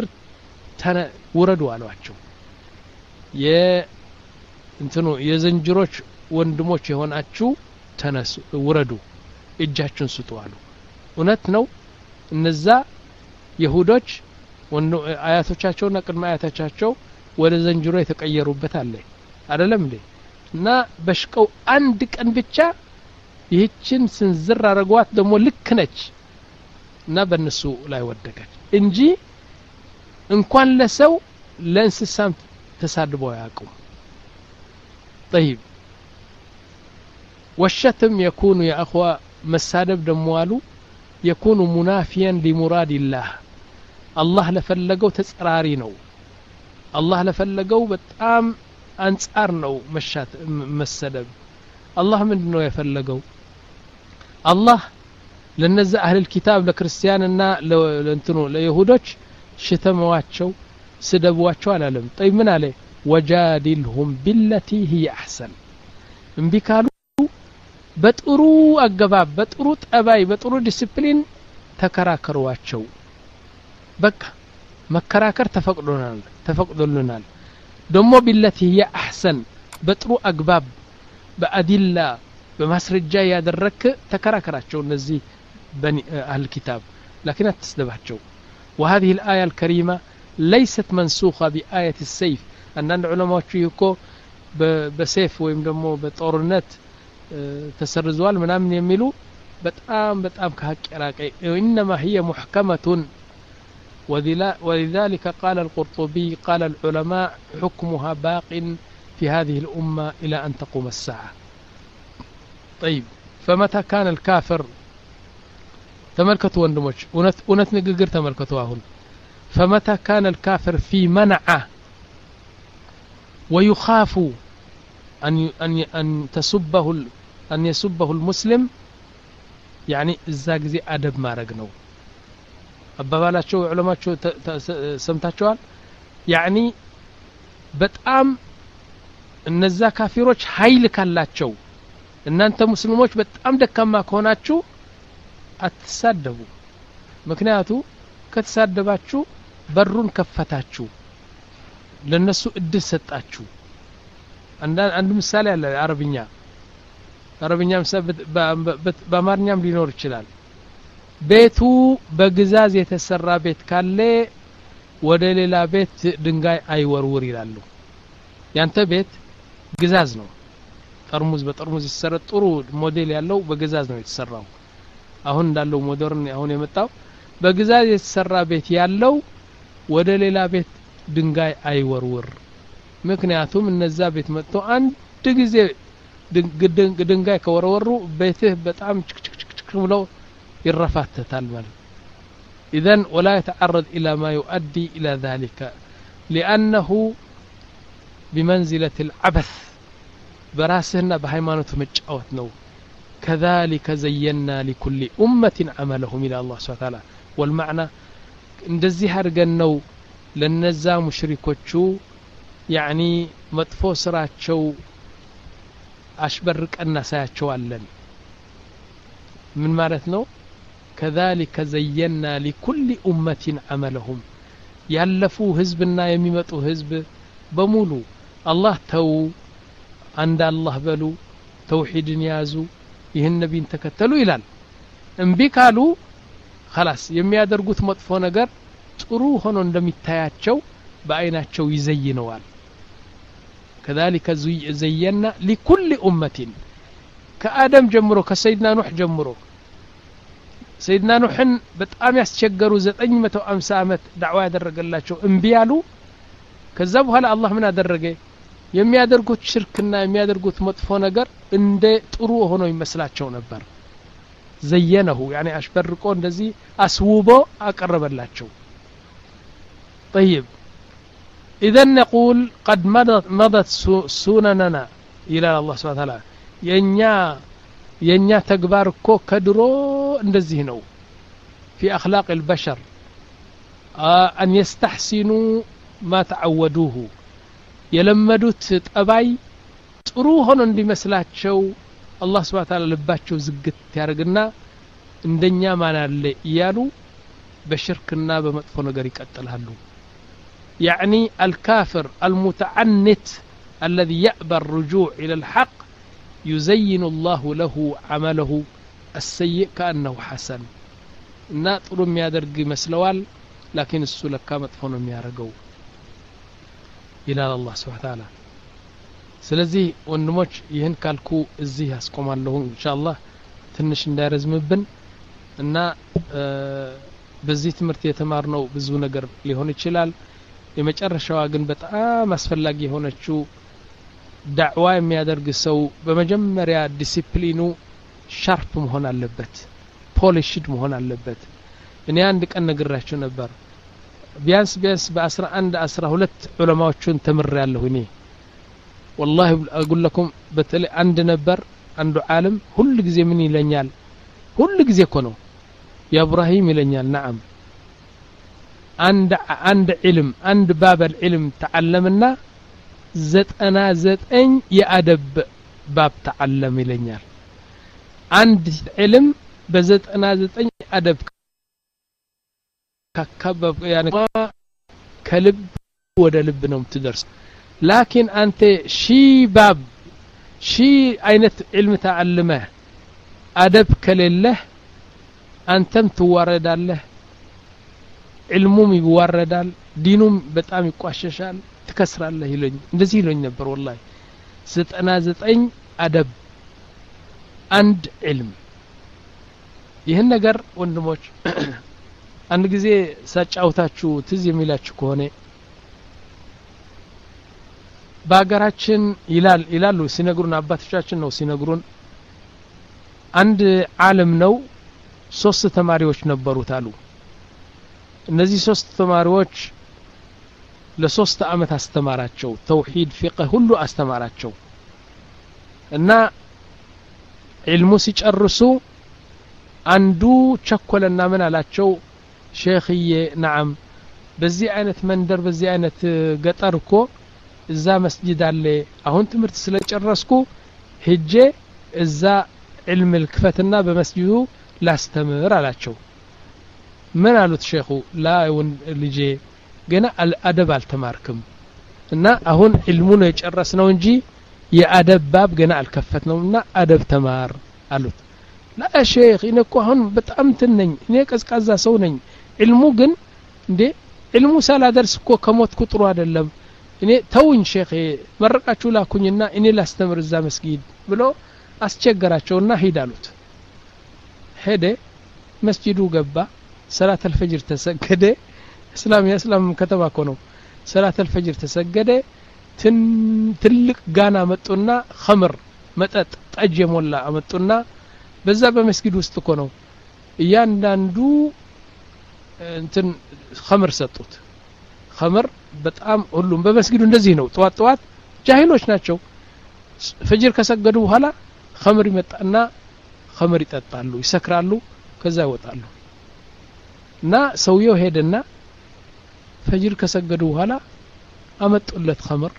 وردوا አሏቸው የ እንትኑ የዘንጅሮች ወንድሞች የሆናችሁ ተነሱ ወረዱ እጃችሁን ስጡ አሉ እውነት ነው እነዛ ይሁዶች ወንዶ አያቶቻቸውና ቅድመ አያቶቻቸው ወደ ዘንጅሮ የተቀየሩበት አለ አይደለም እንዴ እና በሽቀው አንድ ቀን ብቻ ይህችን ስንዝር አረጓት ደሞ ልክ ነች እና በእነሱ ላይ ወደቀች እንጂ እንኳን ለሰው ለእንስሳም ተሳድበው ያቁም طيب والشتم يكون يا اخوه مسادب دموالو يكون منافيا لمراد الله الله لفلقو تسراري ነው الله لفلقو በጣም አንጻር ነው መሻት መሰደብ الله ምንድነው የፈለገው الله ለነዛ አህል الكتاب ለክርስቲያንና ለእንትኑ ለይሁዶች ሽተማዋቸው ስደቧቸው አላለም طيب ምን አለ وجادلهم بالتي هي احسن እንቢካሉ በጥሩ አገባብ በጥሩ ጠባይ በጥሩ ዲሲፕሊን ተከራከሯቸው በቃ መከራከር ተፈቅዶናል ተፈቅዶልናል ደሞ ቢለቲ هي احسن በጥሩ አግባብ በአዲላ በማስረጃ ያደረክ ተከራከራቸው እነዚህ በኒ አህል ኪታብ لكن تسدباቸው وهذه الايه الكريمه ليست منسوخه بايه السيف ان العلماء يكو በሰይፍ ወይም ደግሞ በጦርነት ተሰርዟል ምናምን የሚሉ በጣም በጣም ከሐቅ ያራቀ انما هي محكمه ولذلك قال القرطبي قال العلماء حكمها باق في هذه الامه الى ان تقوم الساعه طيب فمتى كان الكافر تملكتوا وندموش ونت ونت نغغر تملكتوا اهون فمتى كان الكافر في منعه ويخاف أن أن أن تسبه أن يسبه المسلم يعني الزاغزي أدب ما رجنو أبابالاتشو علماء سمتاتشوال يعني بتأم إن الزا كافروش هايل كالاتشو إن أنت مسلموش بتأم دكما كوناتشو أتسادبوا مكنياتو كتسادباتشو برون كفتاتشو ለነሱ እድል ሰጣችሁ አንድ አንድ ምሳሌ አለ አረብኛ አረብኛ ምሳሌ በአማርኛም ሊኖር ይችላል ቤቱ በግዛዝ የተሰራ ቤት ካለ ወደ ሌላ ቤት ድንጋይ አይወርውር ይላሉ ያንተ ቤት ግዛዝ ነው ጠርሙዝ በጠርሙዝ ይሰራ ጥሩ ሞዴል ያለው በግዛዝ ነው የተሰራው አሁን እንዳለው ሞደርን አሁን የመጣው በግዛዝ የተሰራ ቤት ያለው ወደ ሌላ ቤት ድንጋይ አይወርውር ምክንያቱም እነዛ ቤት መጥቶ አንድ ጊዜ ድንጋይ ከወረወሩ ቤትህ በጣም ችክችክችክ ብሎ ይረፋተታል ማለት اذا ولا يتعرض الى ما يؤدي الى ذلك لانه بمنزله العبث براسنا بهيمانته مጫወት ነው كذلك زينا لكل امه عملهم الى الله سبحانه وتعالى والمعنى እንደዚህ አድርገን ነው ለነዛ ሙሽሪኮቹ ያኒ መጥፎ ስራቸው አሽበርቀና ሳያቸዋለን ምን ማለት ነው كذلك زينا لكل امه عملهم ያለፉ ህዝብና የሚመጡ ህዝብ በሙሉ አላህ ተው አንድ አላህ በሉ ተውሂድን ያዙ ይህን ነብይን ተከተሉ ይላል እምቢ ካሉ خلاص የሚያደርጉት መጥፎ ነገር ጥሩ ሆኖ እንደሚታያቸው በአይናቸው ይዘይነዋል كذلك زينا لكل امه ከአደም ጀምሮ ከሰይድና ኑህ ጀምሮ ሰይድና ኑህን በጣም ያስቸገሩ ዘጠኝ መቶ ሃምሳ አመት ዳዕዋ ያደረገላቸው እምቢ ያሉ ከዛ በኋላ አላህ ምን አደረገ የሚያደርጉት ሽርክና የሚያደርጉት መጥፎ ነገር እንደ ጥሩ ሆኖ ይመስላቸው ነበር زينه يعني اشبرقو እንደዚህ አስውቦ አቀረበላቸው طيب اذا نقول قد مضت مضت سنننا الى الله سبحانه وتعالى የኛ የኛ ተግባር እኮ ከድሮ እንደዚህ ነው في اخلاق البشر ان يستحسنوا ما تعودوه የለመዱት ጠባይ ጥሩ ሆኖ እንዲመስላቸው الله سبحانه وتعالى ልባቸው ዝግት ያርግና እንደኛ ማን አለ ይያሉ በሽርክና በመጥፎ ነገር ይቀጥላሉ يعني الكافر المتعنت الذي يأبى الرجوع إلى الحق يزين الله له عمله السيء كأنه حسن ناطر የሚያደርግ መስለዋል لكن እሱ ለካ መጥፎ ነው የሚያረገው إلى الله سبحانه وتعالى ስለዚህ ወንድሞች ይህን ካልኩ እዚህ ያስቆማለሁ ኢንሻአላህ ትንሽ እንዳይረዝምብን እና በዚህ ትምህርት የተማርነው ብዙ ነገር ሊሆን ይችላል የመጨረሻዋ ግን በጣም አስፈላጊ የሆነችው ዳዕዋ የሚያደርግ ሰው በመጀመሪያ ዲሲፕሊኑ ሻርፕ መሆን አለበት ፖሊሽድ መሆን አለበት እኔ አንድ ቀን ነግራችሁ ነበር ቢያንስ ቢያንስ በ11 12 ዑለማዎችን ተምሬያለሁ እኔ والله اقول لكم بتل عند نبر عنده عالم كل ጊዜ ምን ይለኛል كل ጊዜ እኮ ነው ያ ኢብራሂም ይለኛል نعم عند عند علم عند باب العلم تعلمنا زتنا زتن يأدب باب تعلم ይለኛል عند علم بزتنا زتن أدب ካካበብ ያኔ ከልብ ወደ ልብ ነው የምትደርስ ላኪን አንተ ሺ ባብ ሺ አይነት علم ተዓልመህ አደብ ከሌለህ አንተም ትዋረዳለህ علمም ይዋረዳል ዲኑም በጣም ይቋሸሻል ትከስራለህ ይለኝ እንደዚህ ይለኝ ነበር والله ዘጠና ዘጠኝ አደብ አንድ علم ይሄን ነገር ወንድሞች አንድ ጊዜ ሳጫውታችሁ ትዝ የሚላችሁ ከሆነ ባገራችን ይላል ይላሉ ሲነግሩን አባቶቻችን ነው ሲነግሩን አንድ ዓለም ነው ሶስት ተማሪዎች ነበሩት አሉ እነዚህ ሶስት ተማሪዎች ለሶስት አመት አስተማራቸው ተውሂድ ፍቅህ ሁሉ አስተማራቸው እና علሙ ሲጨርሱ አንዱ ቸኮለና ምን አላቸው ሼኽዬ نعم በዚህ አይነት መንደር በዚህ አይነት ገጠር እኮ እዛ መስጂድ አለ አሁን ትምህርት ስለጨረስኩ ሄጄ እዛ علم الكفتና በመስጂዱ ላስተምር አላቸው ምን አሉት ሼኹ ላ ልጄ ገና አደብ አልተማርክም እና አሁን علሙ ነው የጨረስነው እንጂ የአደብ ባብ ገና አልከፈትነውና አደብ ተማር አሉት ላ ሼኽ እኔ እኮ አሁን በጣም ትነኝ እኔ ቀዝቃዛ ሰው ነኝ علሙ ግን እንዴ علሙ ሳላደርስ እኮ ከሞት ቁጥሩ አይደለም እኔ ተውኝ ሼኽ መረቃችሁ ላኩኝና እኔ ላስተምር እዛ መስጊድ ብሎ አስቸገራቸውና ሄዳሉት ሄደ መስጊዱ ገባ ሰላት الفجر ተሰገደ እስላም የእስላም ከተማ እኮ ነው ሰላት الفجر ተሰገደ ትልቅ ጋና መጡና ኸምር መጠጥ ጠጅ የሞላ አመጡና በዛ በመስጊድ ውስጥ እኮ ነው እያንዳንዱ እንትን ኸምር ሰጡት ኸምር በጣም ሁሉም በመስጊዱ እንደዚህ ነው ጧት ጧት ጃሂሎች ናቸው ፈጅር ከሰገዱ በኋላ ኸምር ይመጣና ኸምር ይጠጣሉ ይሰክራሉ ከዛ ይወጣሉ እና ሰውየው ሄደና ፈጅር ከሰገዱ በኋላ አመጡለት ኸምር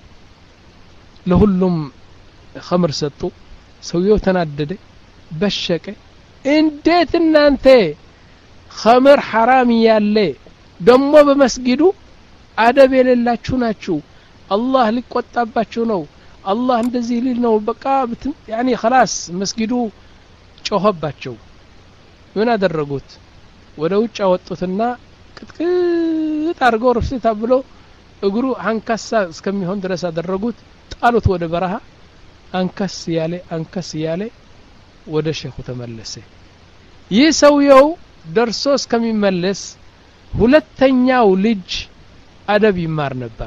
ለሁሉም ኸምር ሰጡ ሰውየው ተናደደ በሸቀ እንዴት እናንተ ኸምር حرام ያለ ደሞ በመስጊዱ አደብ የሌላችሁ ናችሁ አላህ ሊቆጣባችሁ ነው አላህ እንደዚህ ሊል ነው በቃ ያኒ خلاص መስጊዱ ጮኸባቸው ምን አደረጉት ወደ ውጭ አወጡትና ቅጥቅጥ አርገው ርፍታ ብሎ እግሩ አንካሳ እስከሚሆን ድረስ አደረጉት ጣሉት ወደ በረሃ አንከስ ያለ አንከስ ያለ ወደ ሼኹ ተመለሰ ይህ ሰውየው ደርሶ እስከሚመለስ ሁለተኛው ልጅ አደብ ይማር ነበር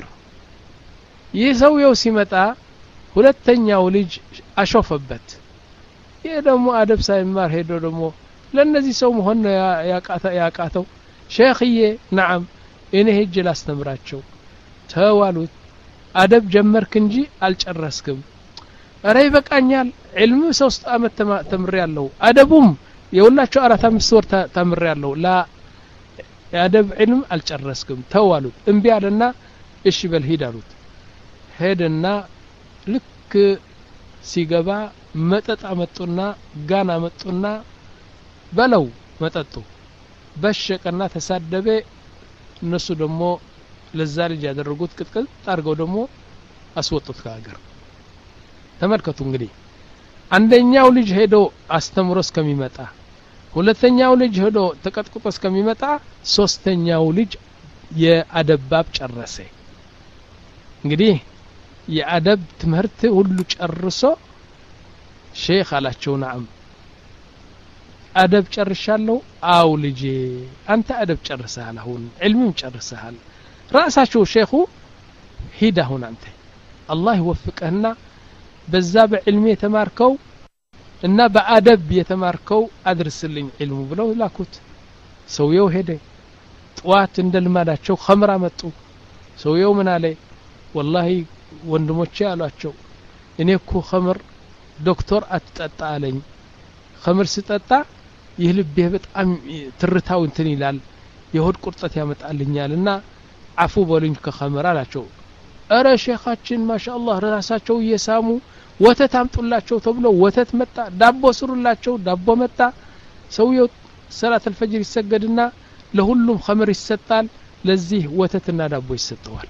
ይህ ሰውየው ሲመጣ ሁለተኛው ልጅ አሾፈበት ይሄ ደግሞ አደብ ሳይማር ሄዶ ደግሞ ለነዚህ ሰው መሆን ያቃታ ያቃተው ሼኽዬ نعم እኔ ሄጄ ላስተምራቸው ተዋሉት አደብ ጀመርክ እንጂ አልጨረስክም አረ ይበቃኛል علم ሶስት አመት ተምሬያለሁ አደቡም የሁላችሁ አራት አምስት ወር ተምሬያለሁ ላ አደብ علم አልጨረስክም ተዋሉት እንቢ አለና እሺ በል ሂድ አሉት ሄደና ልክ ሲገባ መጠጥ አመጡና ጋና አመጡና በለው መጠጡ በሸቀና ተሳደበ እነሱ ደግሞ ለዛ ልጅ ያደረጉት ቅጥቅጥ አርገው ደግሞ አስወጡት ከሀገር ተመልከቱ እንግዲህ አንደኛው ልጅ ሄዶ አስተምሮ እስከሚመጣ ሁለተኛው ልጅ ሄዶ ተቀጥቅጦ እስከሚመጣ ሶስተኛው ልጅ የአደባብ ጨረሰ እንግዲህ የአደብ ትምህርት ሁሉ ጨርሶ ሼኽ አላቸው نعم አደብ ጨርሻለሁ አው ልጄ አንተ አደብ ጨርሰሃል አሁን علمም ጨርሰሃል ራሳቸው ሼኹ ሂድ አሁን አንተ አላህ ይወፍቅህና በዛ በዕልም የተማርከው እና በአደብ የተማርከው አድርስልኝ علم ብለው ላኩት ሰውየው ሄደ ጧት እንደልማዳቸው ኸምራ መጡ ሰውየው ምን አለ والله ወንድሞቼ አሏቸው እኔ እኮ ኸምር ዶክተር አትጠጣ አለኝ ኸምር ስጠጣ ይህ ልቤ በጣም ትርታው እንትን ይላል የሆድ ቁርጠት ያመጣልኛልና አፉ በሉኝ ከኸምር አላቸው አረ ሼኻችን ማሻአላህ ራሳቸው እየሳሙ ወተት አምጡላቸው ተብሎ ወተት መጣ ዳቦ ስሩላቸው ዳቦ መጣ ሰውየው ሰላት الفجر ይሰገድና ለሁሉም ኸምር ይሰጣል ለዚህ ወተትና ዳቦ ይሰጣዋል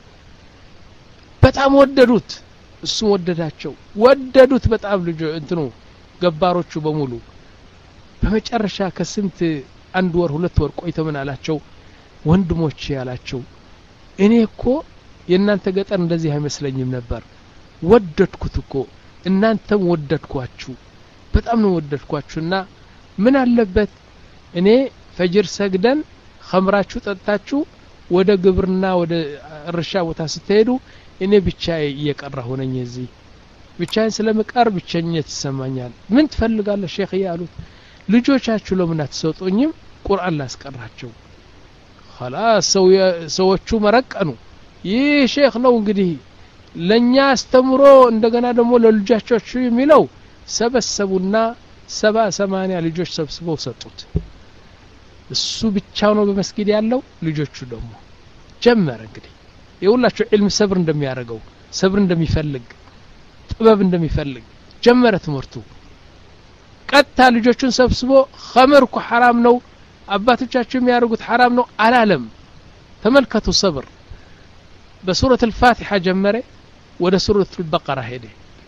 በጣም ወደዱት እሱ ወደዳቸው ወደዱት በጣም ልጅ እንትኑ ገባሮቹ በሙሉ በመጨረሻ ከስንት አንድ ወር ሁለት ወር ቆይቶ ምን አላቸው ወንድሞቼ ያላቸው እኔ እኮ የናንተ ገጠር እንደዚህ አይመስለኝም ነበር ወደድኩት እኮ እናንተም ወደድኳችሁ በጣም ነው ወደድኳችሁና ምን አለበት እኔ ፈጅር ሰግደን ኸምራችሁ ጠጣችሁ ወደ ግብርና ወደ እርሻ ቦታ ስትሄዱ እኔ ብቻዬ እየቀረሁ ነኝ እዚህ ብቻዬን ስለምቀር ብቸኝነት ይሰማኛል ምን ትፈልጋለህ ሼኽ ያሉት ልጆቻችሁ ለምን አትሰጡኝም ቁርአን ላስቀራቸው خلاص ሰዎቹ መረቀኑ ይህ ሼኽ ነው እንግዲህ ለኛ አስተምሮ እንደገና ደግሞ ለልጆቻቸው የሚለው ሰበሰቡና ሰባ ሰማንያ ልጆች ሰብስበው ሰጡት እሱ ብቻው ነው በመስጊድ ያለው ልጆቹ ደግሞ ጀመረ እንግዲህ የሁላችሁ ዒልም ሰብር እንደሚያደርገው ሰብር እንደሚፈልግ ጥበብ እንደሚፈልግ ጀመረ ትምህርቱ ቀጣ ልጆቹን ሰብስቦ ኸምር እኮ حرام ነው አባቶቻቸው የሚያደርጉት حرام ነው አላለም ተመልከቱ ሰብር በሱረة الفاتحة ጀመረ ወደ ሱረة البقرة ሄደ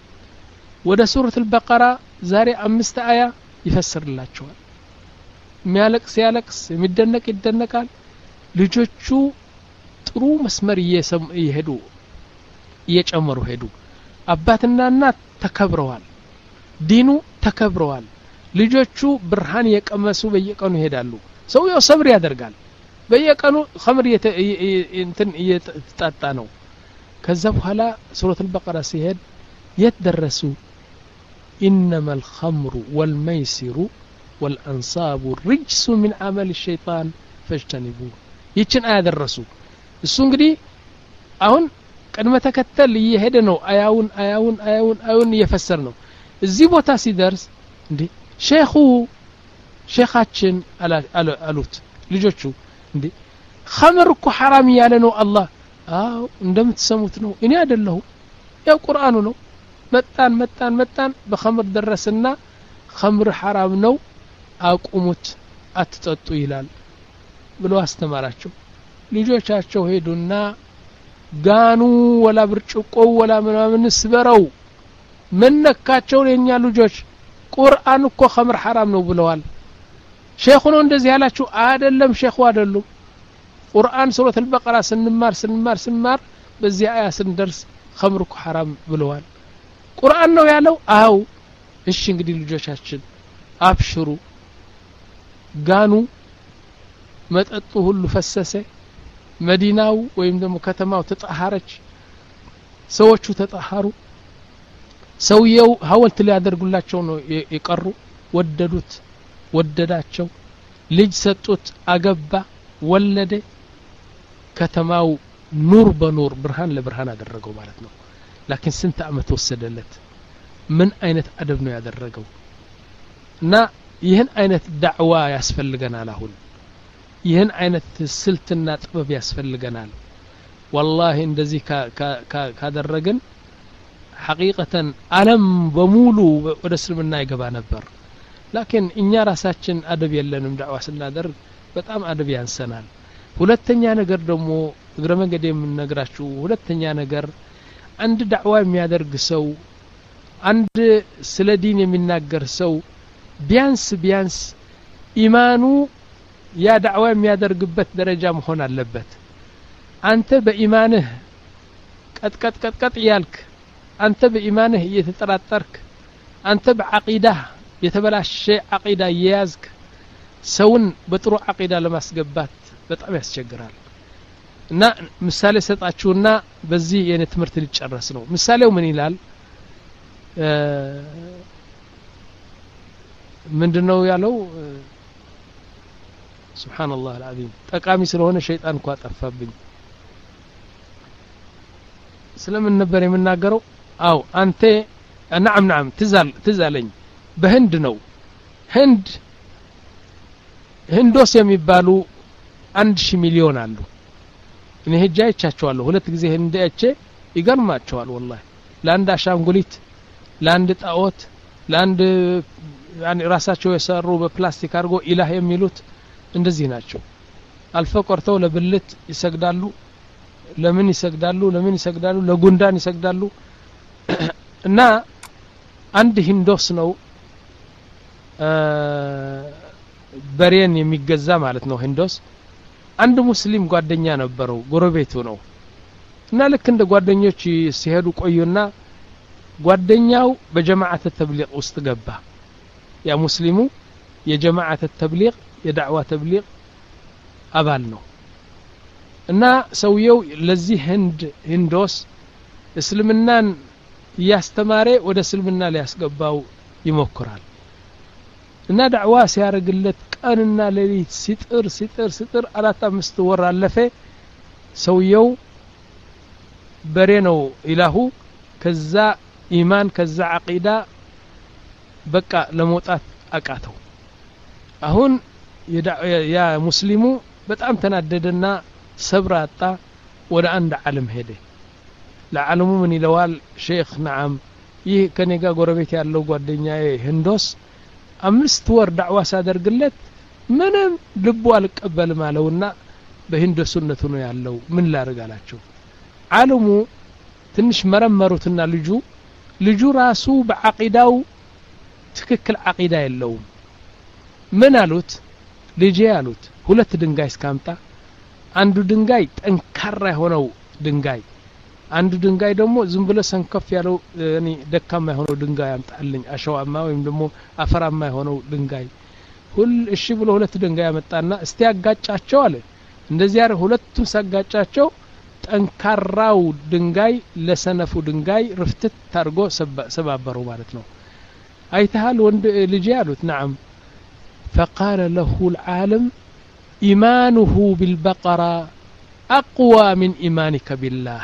ወደ ሱረة البقرة ዛሬ አምስት አያ ይፈስርላቸዋል የሚያለቅስ ያለቅስ የሚደነቅ ይደነቃል ልጆቹ ጥሩ መስመር እየሄዱ እየጨመሩ ሄዱ አባትና እናት ተከብረዋል ዲኑ ተከብረዋል ልጆቹ ብርሃን የቀመሱ በየቀኑ ይሄዳሉ ሰውየው ሰብር ያደርጋል በየቀኑ ኸምር እንትን እየተጣጣ ነው ከዛ በኋላ ሱረة البقرة ሲሄድ يتدرس إنما الخمر والميسر والأنصاب رجس من عمل الشيطان فاجتنبوه ይችን አያ ደረሱ እሱ እንግዲህ አሁን ቀድመ ተከተል እየሄደ ነው አያውን አያውን አያውን አያውን እየፈሰር ነው እዚህ ቦታ ሲደርስ እንዴ ሼኹ ሼኻችን አሉት ልጆቹ እንዴ ኸምር እኮ حرام ያለ ነው አላህ አው እንደምትሰሙት ነው እኔ አይደለሁ ያው ቁርአኑ ነው መጣን መጣን መጣን በኸምር ደረስና ኸምር حرام ነው አቁሙት አትጠጡ ይላል ብሎ አስተማራቸው ልጆቻቸው ሄዱና ጋኑ ወላ ብርጭቆ ወላ ምናምን ስበረው መንነካቸው የኛ ልጆች ቁርአን እኮ ኸምር حرام ነው ብለዋል ሼኹ ነው እንደዚህ ያላችሁ አይደለም ሼኹ አይደሉም ቁርአን ሱረة البقرة ስንማር ስንማር ስንማር በዚህ አያ ስንደርስ ኸምር እኮ حرام ብለዋል ቁርአን ነው ያለው አው እሺ እንግዲህ ልጆቻችን አብሽሩ ጋኑ መጠጡ ሁሉ ፈሰሰ መዲናው ወይም ደግሞ ከተማው ተጣሃረች ሰዎቹ ተጣሃሩ ሰውየው ሐውልት ሊያደርጉላቸው ነው የቀሩ ወደዱት ወደዳቸው ልጅ ሰጡት አገባ ወለደ ከተማው ኑር በኑር ብርሃን ለብርሃን አደረገው ማለት ነው ላኪን ስንት አመት ወሰደለት ምን አይነት አደብ ነው ያደረገው እና ይህን አይነት ዳዕዋ ያስፈልገናል አሁን ይህን አይነት ስልትና ጥበብ ያስፈልገናል والله እንደዚህ ካደረግን ሐቂቀተን ዓለም በሙሉ ወደ እስልምና ይገባ ነበር ላኪን እኛ ራሳችን አደብ የለንም ዳዕዋ ስናደርግ በጣም አደብ ያንሰናል ሁለተኛ ነገር ደግሞ እግረ መንገድ የምንነግራችሁ ሁለተኛ ነገር አንድ ዳዕዋ የሚያደርግ ሰው አንድ ስለ ዲን የሚናገር ሰው ቢያንስ ቢያንስ ኢማኑ ያ ዳዕዋ የሚያደርግበት ደረጃ መሆን አለበት አንተ በኢማንህ ቀጥቀጥ ቀጥቀጥ ያልክ አንተ በኢማንህ እየተጠራጠርክ አንተ በአቂዳህ የተበላሸ አቂዳ የያዝክ ሰውን በጥሩ አቂዳ ለማስገባት በጣም ያስቸግራል እና ምሳሌ ሰጣችሁና በዚህ የኔ ትምህርት ሊጨረስ ነው ምሳሌው ምን ይላል ምንድነው ያለው سبحان الله العظيم ጠቃሚ ስለሆነ ሸይጣን እንኳን ጠፋብኝ ስለምን ነበር የምናገረው አው አንተ نعم نعم ትዛል ትዛለኝ በህንድ ነው ህንድ ህንዶስ የሚባሉ አንድ ሺህ ሚሊዮን አሉ እኔ ሄጄ አይቻቸዋለሁ ሁለት ጊዜ ህንድ አይቼ ይገርማቸዋል والله ለአንድ አሻንጉሊት ለአንድ ጣዖት ለአንድ يعني ራሳቸው የሰሩ በፕላስቲክ አድርጎ ኢላህ የሚሉት እንደዚህ ናቸው አልፈቆርተው ለብልት ይሰግዳሉ ለምን ይሰግዳሉ ለምን ይሰግዳሉ ለጉንዳን ይሰግዳሉ እና አንድ ሂንዶስ ነው በሬን የሚገዛ ማለት ነው ሂንዶስ አንድ ሙስሊም ጓደኛ ነበረው ጎረቤቱ ነው እና ልክ እንደ ጓደኞች ሲሄዱ ቆዩና ጓደኛው በጀማዓተ ተብሊግ ውስጥ ገባ ያ ሙስሊሙ የጀማዓተ ተብሊግ የዳዕዋ ተብሊግ አባል ነው እና ሰውየው ለዚህ ህንድ ሂንዶስ እስልምናን ያስተማረ ወደ እስልምና ሊያስገባው ይሞክራል እና ዳዕዋ ሲያረግለት ቀንና ሌሊት ሲጥር ሲጥር ሲጥር አራት አምስት ወር አለፈ ሰውየው በሬ ነው ኢላሁ ከዛ ኢማን ከዛ አቂዳ በቃ ለመውጣት አቃተው አሁን ያ ሙስሊሙ በጣም ተናደደና ሰብር አጣ ወደ አንድ ዓለም ሄደ ለዓለሙ ምን ይለዋል ሼክ ነዓም ይህ ከኔ ጋር ጎረቤት ያለው ጓደኛዬ ህንዶስ አምስት ወር ዳዕዋ ሳደርግለት ምንም ልቡ አልቀበልም አለውና በህንዶስነቱ ነው ያለው ምን ላርጋላችሁ ዓለሙ ትንሽ መረመሩትና ልጁ ልጁ ራሱ በአቂዳው ትክክል አቂዳ የለውም ምን አሉት ልጄ አሉት ሁለት ድንጋይ እስካምጣ አንዱ ድንጋይ ጠንካራ የሆነው ድንጋይ አንዱ ድንጋይ ደግሞ ዝም ብሎ ሰንከፍ ያለው ያኒ ደካማ የሆነው ድንጋይ አምጣልኝ አሸዋማ ወይም ደግሞ አፈራማ የሆነው ድንጋይ ሁሉ እሺ ብሎ ሁለት ድንጋይ አመጣና እስቲ ያጋጫቸው አለ እንደዚህ ያረ ሁለቱም ሳጋጫቸው ጠንካራው ድንጋይ ለሰነፉ ድንጋይ ርፍትት ታርጎ ሰባበሩ ማለት ነው አይተሃል ወንድ ልጄ አሉት نعم فقال له العالم إيمانه بالبقرة أقوى من إيمانك بالله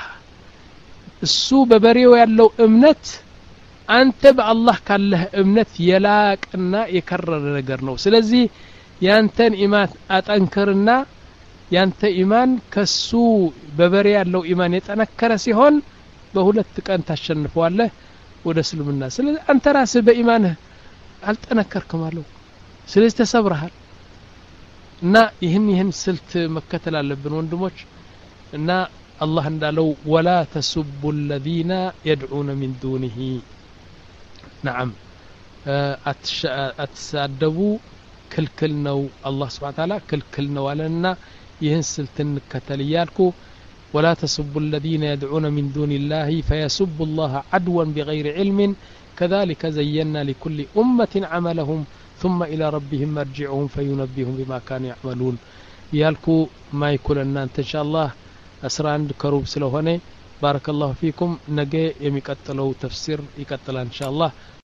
እሱ በበሬው ያለው እምነት አንተ በአላህ ካለህ እምነት የላቅና የከረረ ነገር ነው ስለዚህ ያንተን ኢማን አጠንክርና ያንተ ኢማን ከሱ በበሬ ያለው ኢማን የጠነከረ ሲሆን በሁለት ቀን ታሸንፈዋለህ ወደ እስልምና ስለዚህ አንተ ራስህ በኢማንህ አልጠነከርክም አለው ስለዚህ ተሰብረሃል እና ይህን ይህን ስልት መከተል አለብን ወንድሞች እና الله እንዳለው ولا تسبوا الذين يدعون من دونه نعم اتسادبوا كلكل ነው الله سبحانه وتعالى كلكل ነው አለና ይህን ስልት እንከተል ያልኩ ولا تسبوا الذين يدعون من دون الله فيسبوا الله عدوا بغير علم كذلك زينا لكل أمة عملهم ثم إلى ربهم مرجعهم فينبئهم بما كانوا يعملون يالكو ما يكون لنا إن شاء الله أسرع عند كروب سلوهني بارك الله فيكم نجي يمكتلو تفسير يكتل إن شاء الله